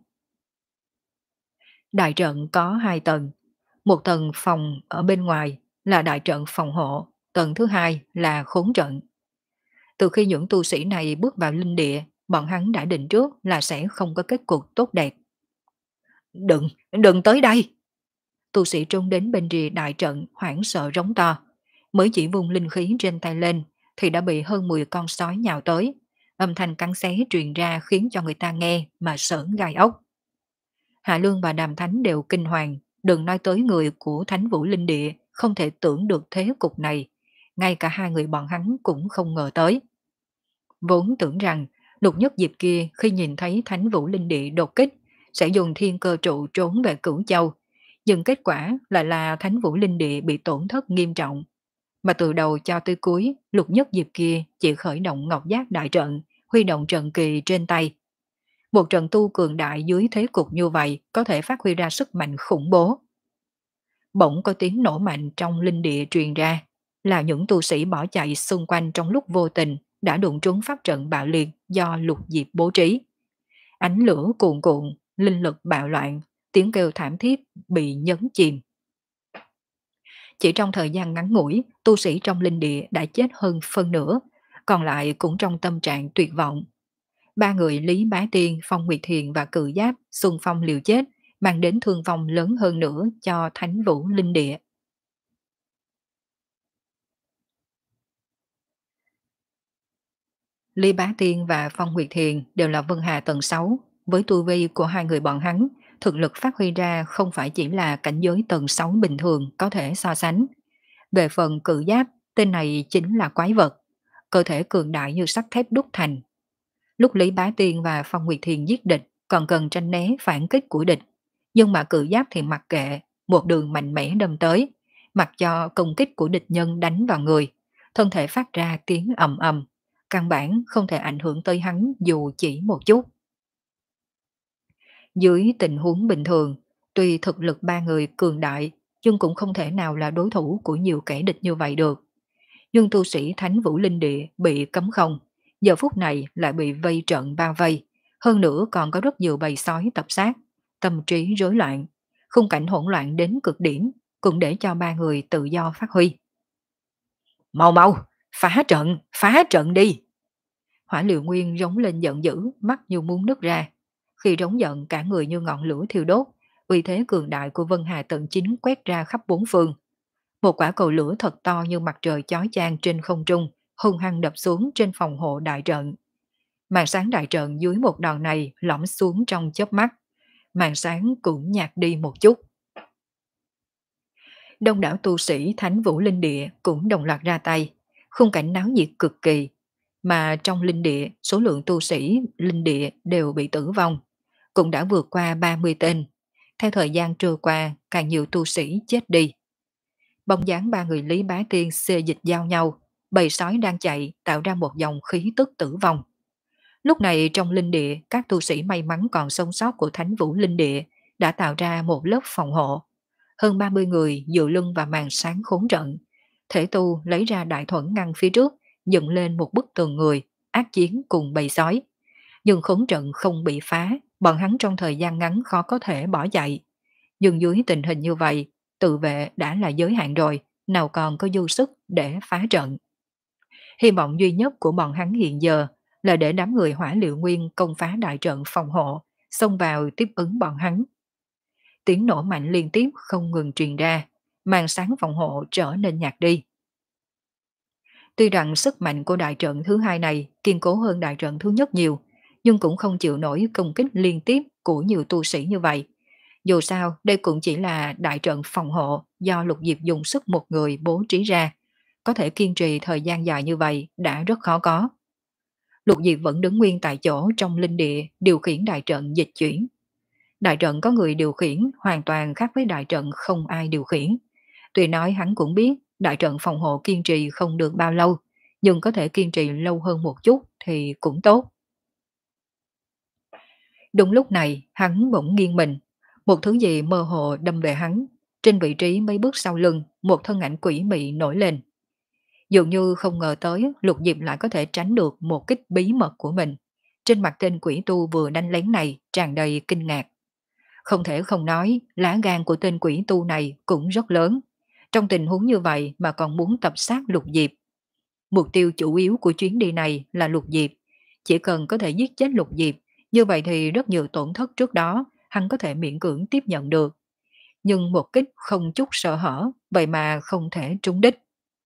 Đại trận có hai tầng. Một tầng phòng ở bên ngoài là đại trận phòng hộ, tầng thứ hai là khốn trận. Từ khi những tu sĩ này bước vào linh địa, bọn hắn đã định trước là sẽ không có kết cục tốt đẹp. Đừng, đừng tới đây! Tu sĩ trốn đến bên rìa đại trận hoảng sợ rống to. Mới chỉ vùng linh khí trên tay lên thì đã bị hơn mười con sói nhào tới. Âm thanh cắn xé truyền ra khiến cho người ta nghe mà sởn gai ốc. Hạ Lương và Đàm Thánh đều kinh hoàng, đừng nói tới người của Thánh Vũ Linh Địa không thể tưởng được thế cục này. Ngay cả hai người bọn hắn cũng không ngờ tới. Vốn tưởng rằng Lục Nhất Diệp kia khi nhìn thấy Thánh Vũ Linh Địa đột kích sẽ dùng thiên cơ trụ trốn về Cửu Châu. Nhưng kết quả lại là Thánh Vũ Linh Địa bị tổn thất nghiêm trọng. Mà từ đầu cho tới cuối, Lục Nhất Diệp kia chỉ khởi động Ngọc Giác đại trận, huy động trận kỳ trên tay. Một trận tu cường đại dưới thế cục như vậy có thể phát huy ra sức mạnh khủng bố. Bỗng có tiếng nổ mạnh trong linh địa truyền ra, là những tu sĩ bỏ chạy xung quanh trong lúc vô tình đã đụng trúng pháp trận bạo liệt do Lục Diệp bố trí. Ánh lửa cuồn cuộn, linh lực bạo loạn, tiếng kêu thảm thiết bị nhấn chìm. Chỉ trong thời gian ngắn ngủi, tu sĩ trong linh địa đã chết hơn phân nửa, còn lại cũng trong tâm trạng tuyệt vọng. Ba người Lý Bá Tiên, Phong Nguyệt Thiền và Cự Giáp xung phong liều chết, mang đến thương vong lớn hơn nữa cho Thánh Vũ Linh Địa. Lý Bá Tiên và Phong Nguyệt Thiền đều là Vân Hà tầng sáu, với tu vi của hai người bọn hắn, thực lực phát huy ra không phải chỉ là cảnh giới tầng sáu bình thường có thể so sánh. Về phần cự giáp, tên này chính là quái vật, cơ thể cường đại như sắt thép đúc thành. Lúc Lý Bá Tiên và Phong Nguyệt Thiền giết địch còn cần tranh né phản kích của địch, nhưng mà cự giáp thì mặc kệ, một đường mạnh mẽ đâm tới, mặc cho công kích của địch nhân đánh vào người, thân thể phát ra tiếng ầm ầm, căn bản không thể ảnh hưởng tới hắn dù chỉ một chút. Dưới tình huống bình thường, tuy thực lực ba người cường đại, nhưng cũng không thể nào là đối thủ của nhiều kẻ địch như vậy được. Nhưng tu sĩ Thánh Vũ Linh Địa bị cấm không, giờ phút này lại bị vây trận bao vây, hơn nữa còn có rất nhiều bầy sói tập sát, tâm trí rối loạn, khung cảnh hỗn loạn đến cực điểm, cũng để cho ba người tự do phát huy. Mau mau, phá trận, phá trận đi! Hỏa Liệu Nguyên rống lên giận dữ, mắt như muốn nứt ra. Khi rống giận cả người như ngọn lửa thiêu đốt, uy thế cường đại của Vân Hà tận chính quét ra khắp bốn phương. Một quả cầu lửa thật to như mặt trời chói chang trên không trung, hung hăng đập xuống trên phòng hộ đại trận. Màn sáng đại trận dưới một đòn này lõm xuống trong chớp mắt. Màn sáng cũng nhạt đi một chút. Đông đảo tu sĩ Thánh Vũ Linh Địa cũng đồng loạt ra tay. Khung cảnh náo nhiệt cực kỳ. Mà trong linh địa, số lượng tu sĩ linh địa đều bị tử vong. Cũng đã vượt qua ba mươi tên. Theo thời gian trôi qua, càng nhiều tu sĩ chết đi. Bóng dáng ba người Lý Bá Tiên xê dịch giao nhau, bầy sói đang chạy tạo ra một dòng khí tức tử vong. Lúc này trong linh địa, các tu sĩ may mắn còn sống sót của Thánh Vũ Linh Địa đã tạo ra một lớp phòng hộ. Hơn ba mươi người dựa lưng vào màn sáng khốn trận. Thể tu lấy ra đại thuẫn ngăn phía trước, dựng lên một bức tường người, ác chiến cùng bầy sói. Nhưng khốn trận không bị phá, bọn hắn trong thời gian ngắn khó có thể bỏ chạy. Nhưng dưới tình hình như vậy, tự vệ đã là giới hạn rồi, nào còn có dư sức để phá trận. Hy vọng duy nhất của bọn hắn hiện giờ là để đám người Hỏa Liệu Nguyên công phá đại trận phòng hộ, xông vào tiếp ứng bọn hắn. Tiếng nổ mạnh liên tiếp không ngừng truyền ra, màn sáng phòng hộ trở nên nhạt đi. Tuy rằng sức mạnh của đại trận thứ hai này kiên cố hơn đại trận thứ nhất nhiều, nhưng cũng không chịu nổi công kích liên tiếp của nhiều tu sĩ như vậy. Dù sao, đây cũng chỉ là đại trận phòng hộ do Lục Diệp dùng sức một người bố trí ra. Có thể kiên trì thời gian dài như vậy đã rất khó có. Lục Diệp vẫn đứng nguyên tại chỗ trong linh địa điều khiển đại trận dịch chuyển. Đại trận có người điều khiển hoàn toàn khác với đại trận không ai điều khiển. Tuy nói hắn cũng biết đại trận phòng hộ kiên trì không được bao lâu, nhưng có thể kiên trì lâu hơn một chút thì cũng tốt. Đúng lúc này, hắn bỗng nghiêng mình. Một thứ gì mơ hồ đâm về hắn. Trên vị trí mấy bước sau lưng, một thân ảnh quỷ mị nổi lên. Dường như không ngờ tới Lục Diệp lại có thể tránh được một kích bí mật của mình. Trên mặt tên quỷ tu vừa đánh lén này tràn đầy kinh ngạc. Không thể không nói, lá gan của tên quỷ tu này cũng rất lớn. Trong tình huống như vậy mà còn muốn tập sát Lục Diệp. Mục tiêu chủ yếu của chuyến đi này là Lục Diệp. Chỉ cần có thể giết chết Lục Diệp, như vậy thì rất nhiều tổn thất trước đó hắn có thể miễn cưỡng tiếp nhận được. Nhưng một kích không chút sợ hở, vậy mà không thể trúng đích.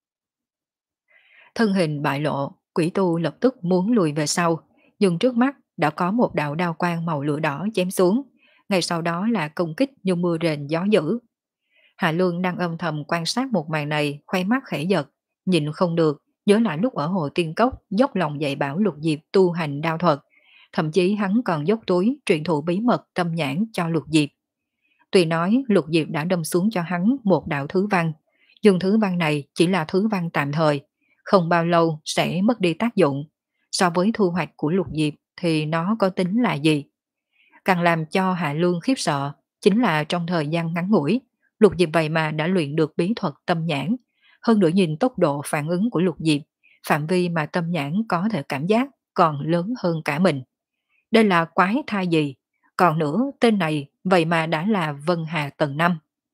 Thân hình bại lộ, quỷ tu lập tức muốn lùi về sau, nhưng trước mắt đã có một đạo đao quang màu lửa đỏ chém xuống, ngay sau đó là công kích như mưa rền gió dữ. Hạ Lương đang âm thầm quan sát một màn này, khoe mắt khẽ giật, nhìn không được, nhớ lại lúc ở hồ Tiên Cốc dốc lòng dạy bảo Lục Diệp tu hành đao thuật, thậm chí hắn còn dốc túi truyền thụ bí mật tâm nhãn cho Lục Diệp. Tuy nói Lục Diệp đã đâm xuống cho hắn một đạo thứ văn, nhưng thứ văn này chỉ là thứ văn tạm thời, không bao lâu sẽ mất đi tác dụng. So với thu hoạch của Lục Diệp thì nó có tính là gì? Càng làm cho Hạ Lương khiếp sợ chính là trong thời gian ngắn ngủi, Lục Diệp vậy mà đã luyện được bí thuật tâm nhãn. Hơn nữa nhìn tốc độ phản ứng của Lục Diệp, phạm vi mà tâm nhãn có thể cảm giác còn lớn hơn cả mình. Đây là quái thai gì? Còn nữa, tên này vậy mà đã là Vân Hà tầng năm.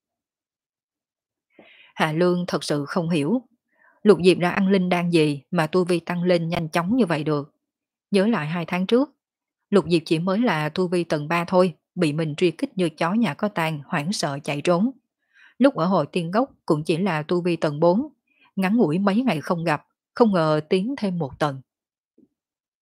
Hạ Lương thật sự không hiểu. Lục Diệp đã ăn linh đan gì mà tu vi tăng lên nhanh chóng như vậy được. Nhớ lại hai tháng trước, Lục Diệp chỉ mới là tu vi tầng ba thôi, bị mình truy kích như chó nhà có tang, hoảng sợ chạy trốn. Lúc ở hội tiên gốc cũng chỉ là tu vi tầng bốn, ngắn ngủi mấy ngày không gặp, không ngờ tiến thêm một tầng.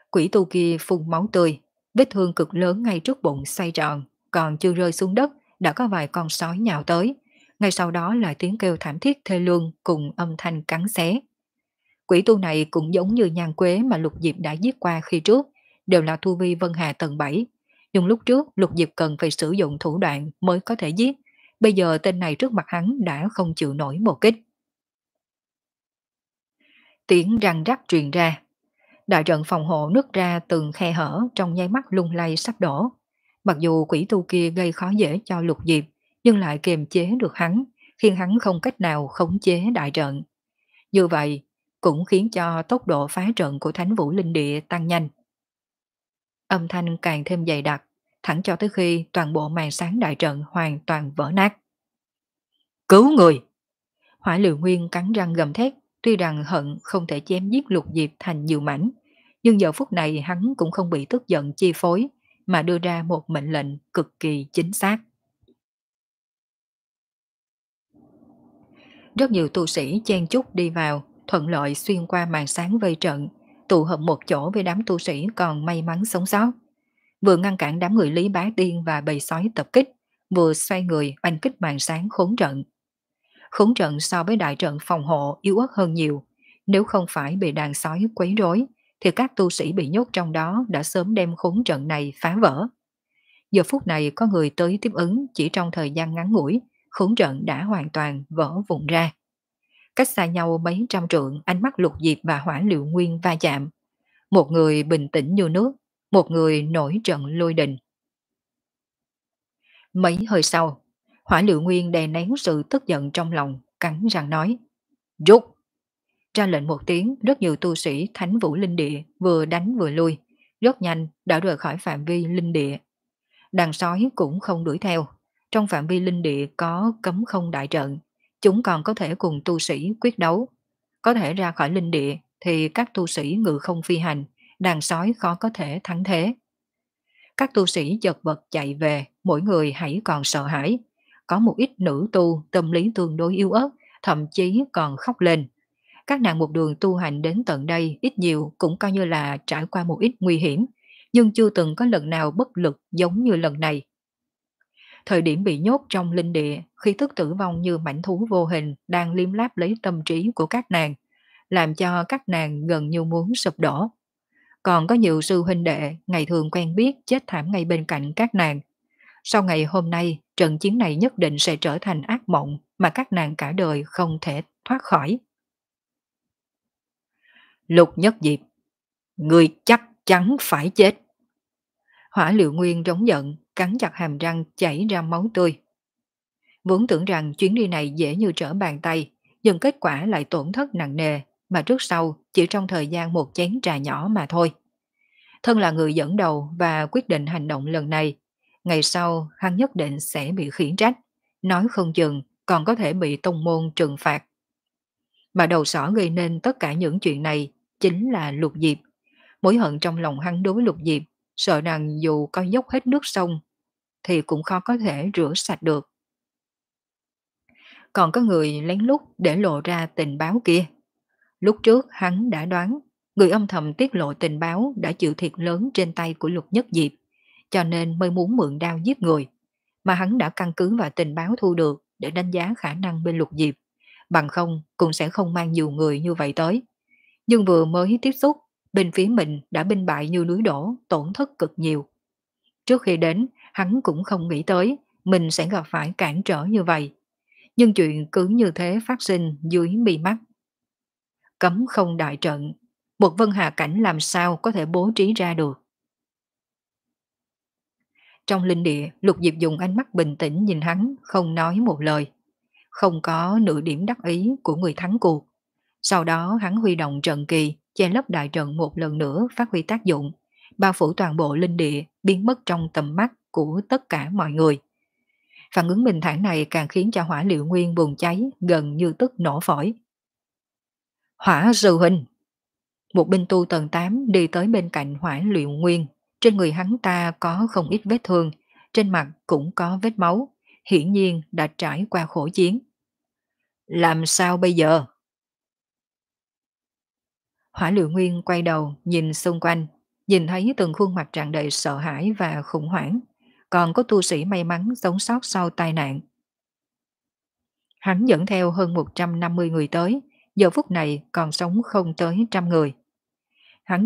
Quỷ tu kia phun máu tươi, vết thương cực lớn ngay trước bụng xoay tròn, còn chưa rơi xuống đất đã có vài con sói nhào tới. Ngay sau đó là tiếng kêu thảm thiết thê lương cùng âm thanh cắn xé. Quỷ tu này cũng giống như Nhan Quế mà Lục Diệp đã giết qua khi trước, đều là tu vi Vân Hà tầng bảy. Nhưng lúc trước Lục Diệp cần phải sử dụng thủ đoạn mới có thể giết, bây giờ tên này trước mặt hắn đã không chịu nổi một kích. Tiếng răng rắc truyền ra, đại trận phòng hộ nứt ra từng khe hở trong nháy mắt lung lay sắp đổ. Mặc dù quỷ tu kia gây khó dễ cho Lục Diệp, nhưng lại kiềm chế được hắn, khiến hắn không cách nào khống chế đại trận. Như vậy, cũng khiến cho tốc độ phá trận của Thánh Vũ Linh Địa tăng nhanh. Âm thanh càng thêm dày đặc, thẳng cho tới khi toàn bộ màn sáng đại trận hoàn toàn vỡ nát. Cứu người! Hỏa Liệu Nguyên cắn răng gầm thét, tuy rằng hận không thể chém giết Lục Diệp thành nhiều mảnh, nhưng giờ phút này hắn cũng không bị tức giận chi phối, mà đưa ra một mệnh lệnh cực kỳ chính xác. Rất nhiều tu sĩ chen chúc đi vào, thuận lợi xuyên qua màn sáng vây trận, tụ hợp một chỗ với đám tu sĩ còn may mắn sống sót. Vừa ngăn cản đám người Lý Bá Tiên và bầy sói tập kích, vừa xoay người oanh kích màn sáng khốn trận. Khốn trận so với đại trận phòng hộ yếu ớt hơn nhiều, nếu không phải bị đàn sói quấy rối, thì các tu sĩ bị nhốt trong đó đã sớm đem khốn trận này phá vỡ. Giờ phút này có người tới tiếp ứng, chỉ trong thời gian ngắn ngủi, khốn trận đã hoàn toàn vỡ vụn ra. Cách xa nhau mấy trăm trượng, ánh mắt Lục Diệp và Hỏa Liệu Nguyên va chạm. Một người bình tĩnh như nước, một người nổi trận lôi đình. Mấy hơi sau, Hỏa Liệu Nguyên đè nén sự tức giận trong lòng, cắn răng nói: rút! Ra lệnh một tiếng, rất nhiều tu sĩ Thánh Vũ Linh Địa vừa đánh vừa lui, rất nhanh đã rời khỏi phạm vi linh địa. Đàn sói cũng không đuổi theo, trong phạm vi linh địa có cấm không đại trận, chúng còn có thể cùng tu sĩ quyết đấu. Có thể ra khỏi linh địa thì các tu sĩ ngự không phi hành, đàn sói khó có thể thắng thế. Các tu sĩ chật vật chạy về, mỗi người hãy còn sợ hãi. Có một ít nữ tu tâm lý tương đối yếu ớt, thậm chí còn khóc lên. Các nàng một đường tu hành đến tận đây ít nhiều cũng coi như là trải qua một ít nguy hiểm, nhưng chưa từng có lần nào bất lực giống như lần này. Thời điểm bị nhốt trong linh địa, khí thức tử vong như mảnh thú vô hình đang liếm láp lấy tâm trí của các nàng, làm cho các nàng gần như muốn sụp đổ. Còn có nhiều sư huynh đệ ngày thường quen biết chết thảm ngay bên cạnh các nàng. Sau ngày hôm nay, trận chiến này nhất định sẽ trở thành ác mộng mà các nàng cả đời không thể thoát khỏi. Lục Nhất Diệp, người chắc chắn phải chết. Hỏa Liệu Nguyên rống giận, cắn chặt hàm răng chảy ra máu tươi. Vốn tưởng rằng chuyến đi này dễ như trở bàn tay, nhưng kết quả lại tổn thất nặng nề, mà trước sau chỉ trong thời gian một chén trà nhỏ mà thôi. Thân là người dẫn đầu và quyết định hành động lần này, ngày sau hắn nhất định sẽ bị khiển trách, nói không chừng còn có thể bị tông môn trừng phạt. Mà đầu sỏ gây nên tất cả những chuyện này chính là Lục Diệp. Mối hận trong lòng hắn đối với Lục Diệp, sợ rằng dù có dốc hết nước sông thì cũng khó có thể rửa sạch được. Còn có người lén lút để lộ ra tình báo kia. Lúc trước hắn đã đoán người âm thầm tiết lộ tình báo đã chịu thiệt lớn trên tay của Lục Nhất Diệp, cho nên mới muốn mượn đao giết người. Mà hắn đã căn cứ vào tình báo thu được để đánh giá khả năng bên Lục Diệp, bằng không cũng sẽ không mang nhiều người như vậy tới. Nhưng vừa mới tiếp xúc, bên phía mình đã binh bại như núi đổ, tổn thất cực nhiều. Trước khi đến, hắn cũng không nghĩ tới mình sẽ gặp phải cản trở như vậy. Nhưng chuyện cứ như thế phát sinh dưới mi mắt. Cấm không đại trận, một Vân Hà Cảnh làm sao có thể bố trí ra được. Trong linh địa, Lục Diệp dùng ánh mắt bình tĩnh nhìn hắn, không nói một lời. Không có nửa điểm đắc ý của người thắng cuộc. Sau đó hắn huy động trận kỳ, che lấp đại trận một lần nữa phát huy tác dụng, bao phủ toàn bộ linh địa, biến mất trong tầm mắt của tất cả mọi người. Phản ứng bình thản này càng khiến cho Hỏa Liệu Nguyên bùng cháy gần như tức nổ phổi. Hỏa sư huynh! Một binh tu tầng tám đi tới bên cạnh Hỏa Liệu Nguyên. Trên người hắn ta có không ít vết thương, trên mặt cũng có vết máu, hiển nhiên đã trải qua khổ chiến. Làm sao bây giờ? Hỏa Liệu Nguyên quay đầu nhìn xung quanh, nhìn thấy từng khuôn mặt tràn đầy sợ hãi và khủng hoảng, còn có tu sĩ may mắn sống sót sau tai nạn. Hắn dẫn theo hơn một trăm năm mươi người tới, giờ phút này còn sống không tới trăm người. Hắn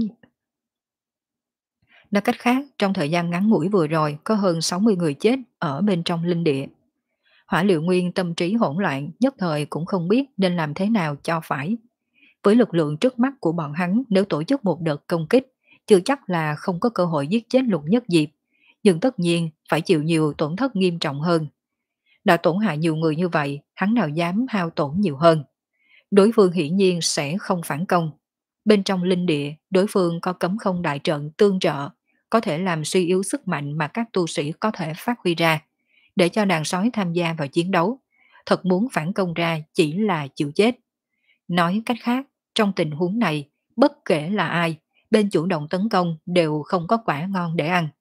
nói cách khác, trong thời gian ngắn ngủi vừa rồi có hơn sáu mươi người chết ở bên trong linh địa. Hỏa Liệu Nguyên tâm trí hỗn loạn, nhất thời cũng không biết nên làm thế nào cho phải. Với lực lượng trước mắt của bọn hắn, nếu tổ chức một đợt công kích, chưa chắc là không có cơ hội giết chết Lục Nhất Diệp, nhưng tất nhiên phải chịu nhiều tổn thất nghiêm trọng hơn. Đã tổn hại nhiều người như vậy, hắn nào dám hao tổn nhiều hơn. Đối phương hiển nhiên sẽ không phản công. Bên trong linh địa, đối phương có cấm không đại trận tương trợ, có thể làm suy yếu sức mạnh mà các tu sĩ có thể phát huy ra, để cho đàn sói tham gia vào chiến đấu. Thật muốn phản công ra chỉ là chịu chết. Nói cách khác, trong tình huống này, bất kể là ai, bên chủ động tấn công đều không có quả ngon để ăn.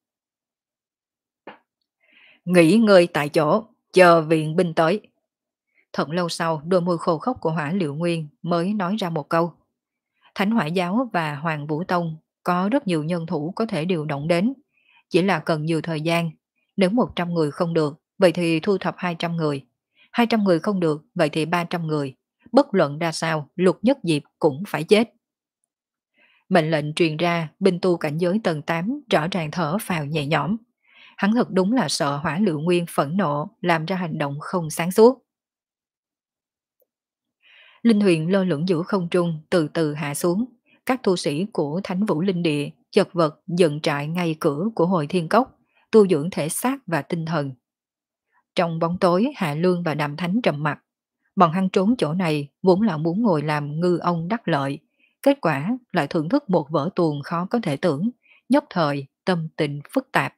Nghỉ ngơi tại chỗ, chờ viện binh tới. Thật lâu sau, đôi môi khô khốc của Hỏa Liệu Nguyên mới nói ra một câu. Thánh Hỏa Giáo và Hoàng Vũ Tông có rất nhiều nhân thủ có thể điều động đến, chỉ là cần nhiều thời gian. Nếu một trăm người không được, vậy thì thu thập hai trăm người. hai trăm người không được, vậy thì ba trăm người. Bất luận ra sao, Lục Nhất Diệp cũng phải chết. Mệnh lệnh truyền ra, binh tu cảnh giới tầng tám rõ ràng thở phào nhẹ nhõm. Hắn thật đúng là sợ Hỏa Liệu Nguyên phẫn nộ, làm ra hành động không sáng suốt. Linh huyền lơ lửng giữa không trung từ từ hạ xuống. Các tu sĩ của Thánh Vũ Linh Địa chật vật dựng trại ngay cửa của Hội Thiên Cốc, tu dưỡng thể xác và tinh thần. Trong bóng tối, Hạ Lương và Đàm Thánh trầm mặt. Bọn hắn trốn chỗ này vốn là muốn ngồi làm ngư ông đắc lợi. Kết quả lại thưởng thức một vở tuồng khó có thể tưởng, nhất thời tâm tình phức tạp.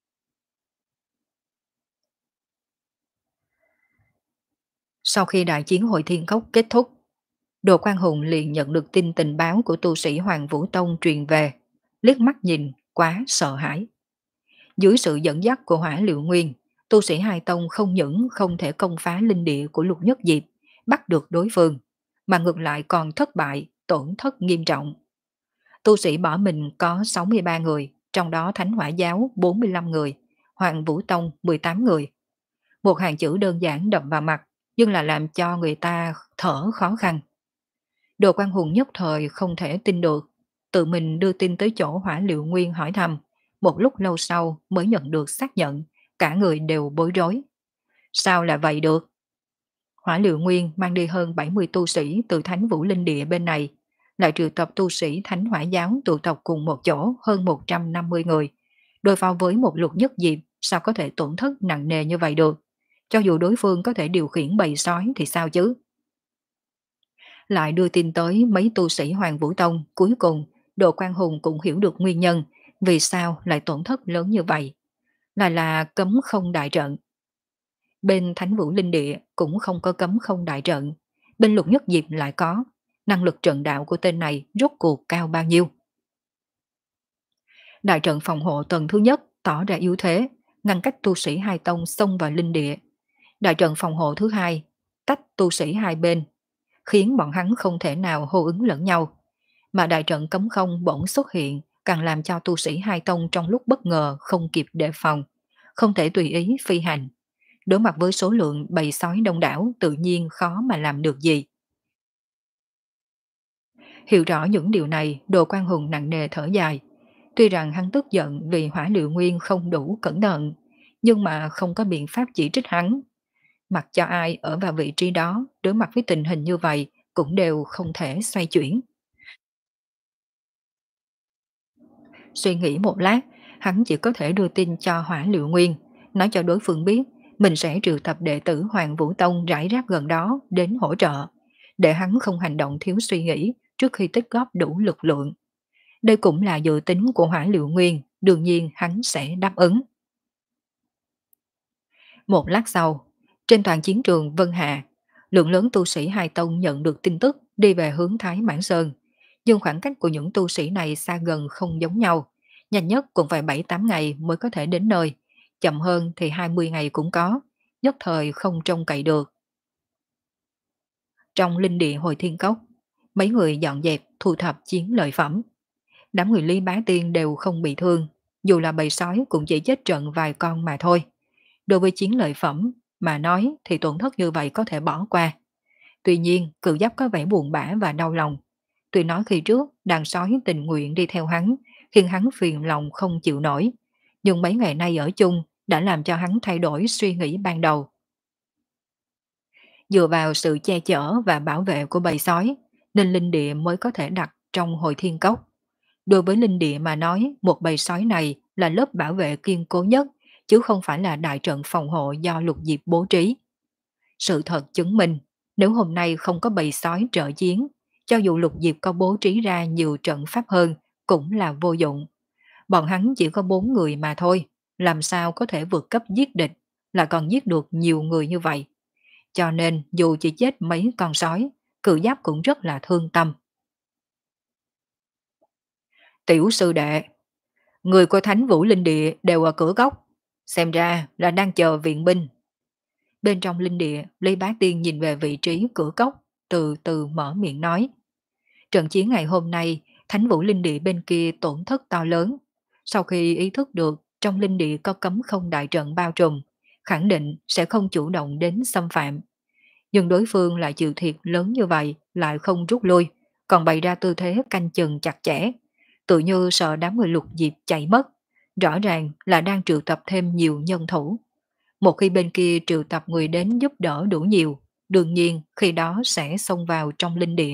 Sau khi đại chiến Hội Thiên Cốc kết thúc, Đồ Quang Hùng liền nhận được tin tình báo của tu sĩ Hoàng Vũ Tông truyền về, liếc mắt nhìn, quá sợ hãi. Dưới sự dẫn dắt của Hỏa Liệu Nguyên, tu sĩ hai tông không những không thể công phá linh địa của Lục Nhất Diệp, bắt được đối phương, mà ngược lại còn thất bại, tổn thất nghiêm trọng. Tu sĩ bỏ mình có sáu mươi ba người, trong đó Thánh Hỏa Giáo bốn mươi lăm người, Hoàng Vũ Tông mười tám người. Một hàng chữ đơn giản đập vào mặt, nhưng là làm cho người ta thở khó khăn. Đồ Quang Hùng nhất thời không thể tin được, tự mình đưa tin tới chỗ Hỏa Liệu Nguyên hỏi thăm, một lúc lâu sau mới nhận được xác nhận, cả người đều bối rối. Sao là vậy được? Hỏa Liệu Nguyên mang đi hơn bảy mươi tu sĩ từ Thánh Vũ Linh Địa bên này, lại triệu tập tu sĩ Thánh Hỏa Giáo tụ tập cùng một chỗ hơn một trăm năm mươi người. Đối phó với một Lục Nhất Diệp sao có thể tổn thất nặng nề như vậy được? Cho dù đối phương có thể điều khiển bầy sói thì sao chứ? Lại đưa tin tới mấy tu sĩ Hoàng Vũ Tông, cuối cùng Đồ Quang Hùng cũng hiểu được nguyên nhân vì sao lại tổn thất lớn như vậy. Là là cấm không đại trận. Bên Thánh Vũ Linh Địa cũng không có cấm không đại trận, bên Lục Nhất Diệp lại có. Năng lực trận đạo của tên này rốt cuộc cao bao nhiêu? Đại trận phòng hộ tầng thứ nhất tỏ ra yếu thế, ngăn cách tu sĩ hai tông xông vào linh địa. Đại trận phòng hộ thứ hai tách tu sĩ hai bên, khiến bọn hắn không thể nào hô ứng lẫn nhau. Mà đại trận cấm không bỗng xuất hiện, càng làm cho tu sĩ hai tông trong lúc bất ngờ không kịp đề phòng, không thể tùy ý phi hành. Đối mặt với số lượng bầy sói đông đảo tự nhiên khó mà làm được gì. Hiểu rõ những điều này, Đồ Quang Hùng nặng nề thở dài. Tuy rằng hắn tức giận vì Hỏa Liệu Nguyên không đủ cẩn thận, nhưng mà không có biện pháp chỉ trích hắn. Mặc cho ai ở vào vị trí đó, đối mặt với tình hình như vậy, cũng đều không thể xoay chuyển. Suy nghĩ một lát, hắn chỉ có thể đưa tin cho Hỏa Liệu Nguyên, nói cho đối phương biết mình sẽ triệu tập đệ tử Hoàng Vũ Tông rải rác gần đó đến hỗ trợ, để hắn không hành động thiếu suy nghĩ trước khi tích góp đủ lực lượng. Đây cũng là dự tính của Hỏa Liệu Nguyên, đương nhiên hắn sẽ đáp ứng. Một lát sau, trên toàn chiến trường Vân Hà, lượng lớn tu sĩ hai tông nhận được tin tức đi về hướng Thái Mãn Sơn. Nhưng khoảng cách của những tu sĩ này xa gần không giống nhau. Nhanh nhất cũng phải bảy tám ngày mới có thể đến nơi, chậm hơn thì hai mươi ngày cũng có, nhất thời không trông cậy được. Trong linh địa Hồi Thiên Cốc, mấy người dọn dẹp thu thập chiến lợi phẩm. đám người Lý Bá Tiên đều không bị thương, dù là bầy sói cũng chỉ chết trận vài con mà thôi. Đối với chiến lợi phẩm mà nói thì tổn thất như vậy có thể bỏ qua. Tuy nhiên, cự giáp có vẻ buồn bã và đau lòng. Tuy nói khi trước, đàn sói tình nguyện đi theo hắn, khiến hắn phiền lòng không chịu nổi. Nhưng mấy ngày nay ở chung đã làm cho hắn thay đổi suy nghĩ ban đầu. Dựa vào sự che chở và bảo vệ của bầy sói, nên linh địa mới có thể đặt trong hồi thiên cốc. Đối với linh địa mà nói, một bầy sói này là lớp bảo vệ kiên cố nhất, chứ không phải là đại trận phòng hộ do lục diệp bố trí. Sự thật chứng minh, nếu hôm nay không có bầy sói trợ chiến, cho dù lục diệp có bố trí ra nhiều trận pháp hơn, cũng là vô dụng. Bọn hắn chỉ có bốn người mà thôi, làm sao có thể vượt cấp giết địch, là còn giết được nhiều người như vậy. Cho nên dù chỉ chết mấy con sói, cự giáp cũng rất là thương tâm. Tiểu sư đệ, người của Thánh Vũ Linh Địa đều ở cửa góc, xem ra là đang chờ viện binh. Bên trong linh địa, Lý Bá Tiên nhìn về vị trí cửa cốc, từ từ mở miệng nói. Trận chiến ngày hôm nay, Thánh Vũ Linh Địa bên kia tổn thất to lớn. Sau khi ý thức được trong linh địa có cấm không đại trận bao trùm, khẳng định sẽ không chủ động đến xâm phạm. Nhưng đối phương lại chịu thiệt lớn như vậy, lại không rút lui, còn bày ra tư thế canh chừng chặt chẽ. Tự như sợ đám người lục diệp chạy mất. Rõ ràng là đang triệu tập thêm nhiều nhân thủ. Một khi bên kia triệu tập người đến giúp đỡ đủ nhiều, đương nhiên khi đó sẽ xông vào trong linh địa.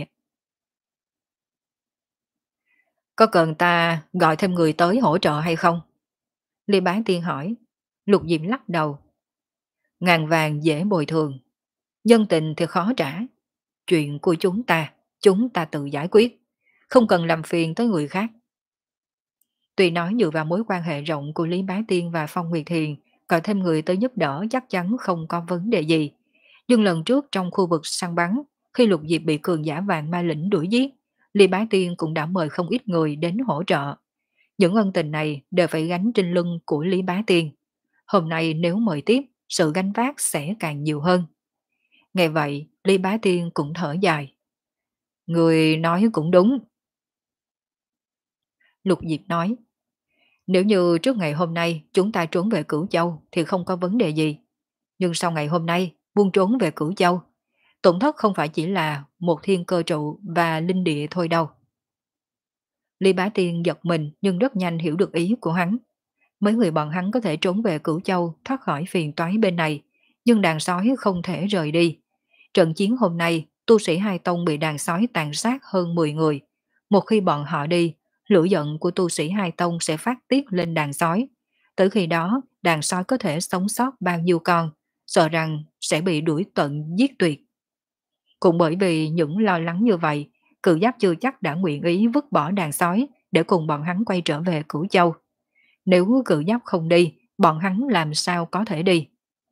Có cần ta gọi thêm người tới hỗ trợ hay không? Lý Bán Tiên hỏi. Lục Diệm lắc đầu. Ngàn vàng dễ bồi thường, nhân tình thì khó trả. Chuyện của chúng ta, chúng ta tự giải quyết, không cần làm phiền tới người khác. Tuy nói dựa vào mối quan hệ rộng của Lý Bá Tiên và Phong Nguyệt Thiền, gọi thêm người tới giúp đỡ chắc chắn không có vấn đề gì. Nhưng lần trước trong khu vực săn bắn, khi Lục Diệp bị cường giả vàng ma lĩnh đuổi giết, Lý Bá Tiên cũng đã mời không ít người đến hỗ trợ. Những ân tình này đều phải gánh trên lưng của Lý Bá Tiên. Hôm nay nếu mời tiếp, sự gánh vác sẽ càng nhiều hơn. Nghe vậy, Lý Bá Tiên cũng thở dài. Người nói cũng đúng. Lục Diệp nói, nếu như trước ngày hôm nay chúng ta trốn về Cửu Châu thì không có vấn đề gì. Nhưng sau ngày hôm nay buông trốn về Cửu Châu, tổn thất không phải chỉ là một thiên cơ trụ và linh địa thôi đâu. Lý Bá Tiên giật mình nhưng rất nhanh hiểu được ý của hắn. Mấy người bọn hắn có thể trốn về Cửu Châu thoát khỏi phiền toái bên này, nhưng đàn sói không thể rời đi. Trận chiến hôm nay, tu sĩ hai tông bị đàn sói tàn sát hơn mười người. Một khi bọn họ đi, lửa giận của tu sĩ hai tông sẽ phát tiết lên đàn sói. Tới khi đó, đàn sói có thể sống sót bao nhiêu con, sợ rằng sẽ bị đuổi tận giết tuyệt. Cũng bởi vì những lo lắng như vậy, cự giáp chưa chắc đã nguyện ý vứt bỏ đàn sói để cùng bọn hắn quay trở về Cửu Châu. Nếu cự giáp không đi, bọn hắn làm sao có thể đi?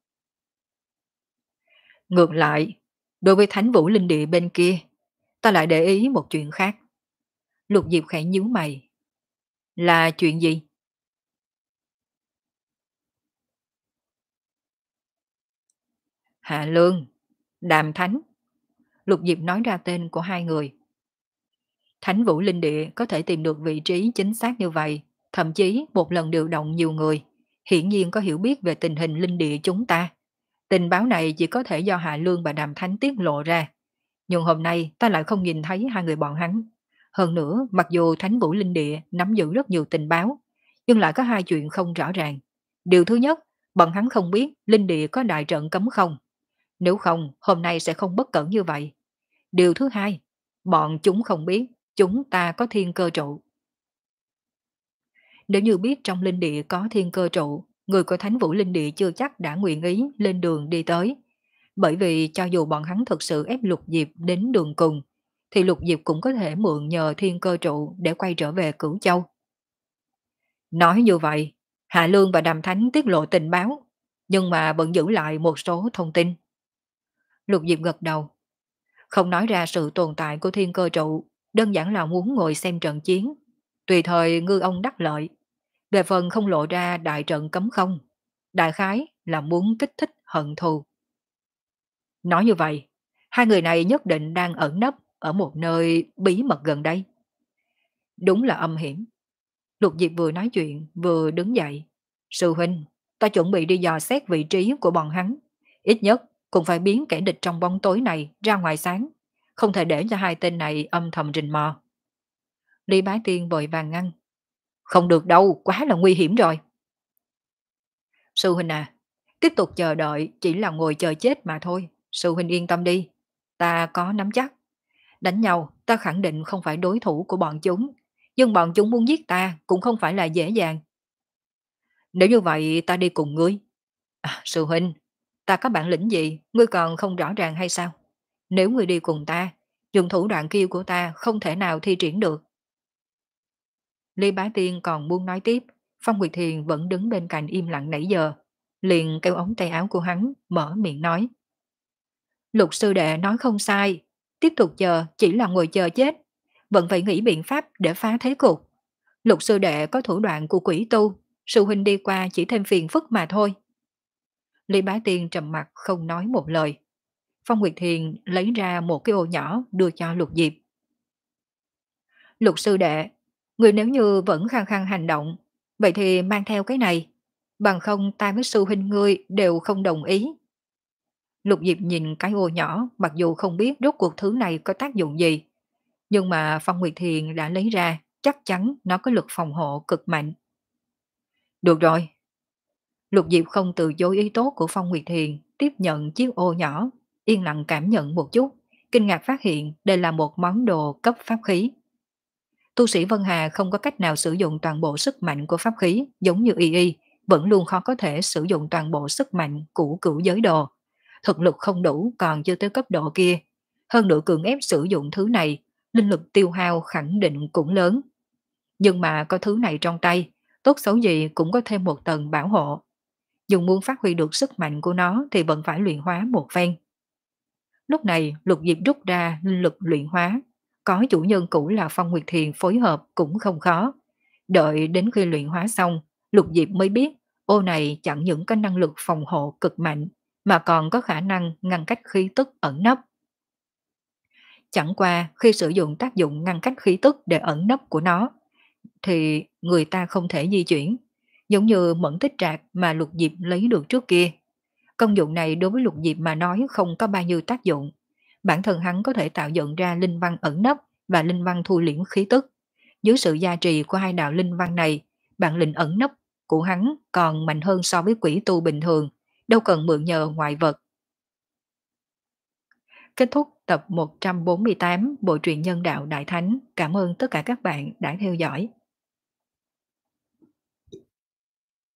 Ngược lại, đối với Thánh Vũ Linh Địa bên kia, ta lại để ý một chuyện khác. Lục Diệp khẽ nhíu mày. Là chuyện gì? Hạ Lương, Đàm Thánh. Lục Diệp nói ra tên của hai người. Thánh Vũ Linh Địa có thể tìm được vị trí chính xác như vậy, thậm chí một lần điều động nhiều người, hiển nhiên có hiểu biết về tình hình linh địa chúng ta. Tình báo này chỉ có thể do Hạ Lương và Đàm Thánh tiết lộ ra. Nhưng hôm nay ta lại không nhìn thấy hai người bọn hắn. Hơn nữa, mặc dù Thánh Vũ Linh Địa nắm giữ rất nhiều tình báo, nhưng lại có hai chuyện không rõ ràng. Điều thứ nhất, bọn hắn không biết Linh Địa có đại trận cấm không. Nếu không, hôm nay sẽ không bất cẩn như vậy. Điều thứ hai, bọn chúng không biết chúng ta có thiên cơ trụ. Nếu như biết trong linh địa có thiên cơ trụ, người của Thánh Vũ Linh Địa chưa chắc đã nguyện ý lên đường đi tới. Bởi vì cho dù bọn hắn thực sự ép Lục Diệp đến đường cùng, thì Lục Diệp cũng có thể mượn nhờ thiên cơ trụ để quay trở về Cửu Châu. Nói như vậy, Hạ Lương và Đàm Thánh tiết lộ tình báo, nhưng mà vẫn giữ lại một số thông tin. Lục Diệp gật đầu. Không nói ra sự tồn tại của thiên cơ trụ, đơn giản là muốn ngồi xem trận chiến, tùy thời ngư ông đắc lợi. Về phần không lộ ra đại trận cấm không, đại khái là muốn kích thích hận thù. Nói như vậy, hai người này nhất định đang ẩn nấp ở một nơi bí mật gần đây. Đúng là âm hiểm. Lục Diệp vừa nói chuyện vừa đứng dậy. Sư huynh, ta chuẩn bị đi dò xét vị trí của bọn hắn. Ít nhất cũng phải biến kẻ địch trong bóng tối này ra ngoài sáng. Không thể để cho hai tên này âm thầm rình mò. Lý Bá Tiên vội vàng ngăn. Không được đâu, quá là nguy hiểm rồi. Sư huynh à, tiếp tục chờ đợi chỉ là ngồi chờ chết mà thôi. Sư huynh yên tâm đi. Ta có nắm chắc. Đánh nhau, ta khẳng định không phải đối thủ của bọn chúng. Nhưng bọn chúng muốn giết ta cũng không phải là dễ dàng. Nếu như vậy ta đi cùng ngươi. À, sư huynh, ta có bản lĩnh gì, ngươi còn không rõ ràng hay sao? Nếu ngươi đi cùng ta, dùng thủ đoạn kia của ta không thể nào thi triển được. Lý Bá Tiên còn muốn nói tiếp, Phong Nguyệt Thiền vẫn đứng bên cạnh im lặng nãy giờ. Liền kéo ống tay áo của hắn, mở miệng nói. Lục sư đệ nói không sai, tiếp tục chờ chỉ là ngồi chờ chết. Vẫn phải nghĩ biện pháp để phá thế cục. Lục sư đệ có thủ đoạn của quỷ tu, sư huynh đi qua chỉ thêm phiền phức mà thôi. Lý Bá Tiên trầm mặt không nói một lời. Phong Nguyệt Thiền lấy ra một cái ô nhỏ đưa cho Lục Diệp. Lục sư đệ, người nếu như vẫn khăng khăng hành động, vậy thì mang theo cái này. Bằng không ta với sư huynh ngươi đều không đồng ý. Lục Diệp nhìn cái ô nhỏ mặc dù không biết rốt cuộc thứ này có tác dụng gì. Nhưng mà Phong Nguyệt Thiền đã lấy ra, chắc chắn nó có lực phòng hộ cực mạnh. Được rồi. Lục Diệp không từ chối ý tốt của Phong Nguyệt Thiền, tiếp nhận chiếc ô nhỏ, yên lặng cảm nhận một chút, kinh ngạc phát hiện đây là một món đồ cấp pháp khí. Tu sĩ Vân Hà không có cách nào sử dụng toàn bộ sức mạnh của pháp khí giống như y y, vẫn luôn khó có thể sử dụng toàn bộ sức mạnh của cửu giới đồ. Thực lực không đủ còn chưa tới cấp độ kia. Hơn nữa cường ép sử dụng thứ này, linh lực tiêu hao khẳng định cũng lớn. Nhưng mà có thứ này trong tay, tốt xấu gì cũng có thêm một tầng bảo hộ. Dùng muốn phát huy được sức mạnh của nó thì vẫn phải luyện hóa một phen. Lúc này Lục Diệp rút ra linh lực luyện hóa, có chủ nhân cũ là Phong Nguyệt Thiền phối hợp cũng không khó. Đợi đến khi luyện hóa xong, Lục Diệp mới biết ô này chẳng những có năng lực phòng hộ cực mạnh, mà còn có khả năng ngăn cách khí tức ẩn nấp. Chẳng qua khi sử dụng tác dụng ngăn cách khí tức để ẩn nấp của nó, thì người ta không thể di chuyển, giống như mẫn tích trạc mà Lục Diệp lấy được trước kia. Công dụng này đối với Lục Diệp mà nói không có bao nhiêu tác dụng. Bản thân hắn có thể tạo dựng ra linh văn ẩn nấp và linh văn thu liễm khí tức. Dưới sự gia trì của hai đạo linh văn này, bản lĩnh ẩn nấp của hắn còn mạnh hơn so với quỷ tu bình thường, đâu cần mượn nhờ ngoại vật. Kết thúc tập một trăm bốn mươi tám Bộ truyện Nhân đạo Đại Thánh. Cảm ơn tất cả các bạn đã theo dõi.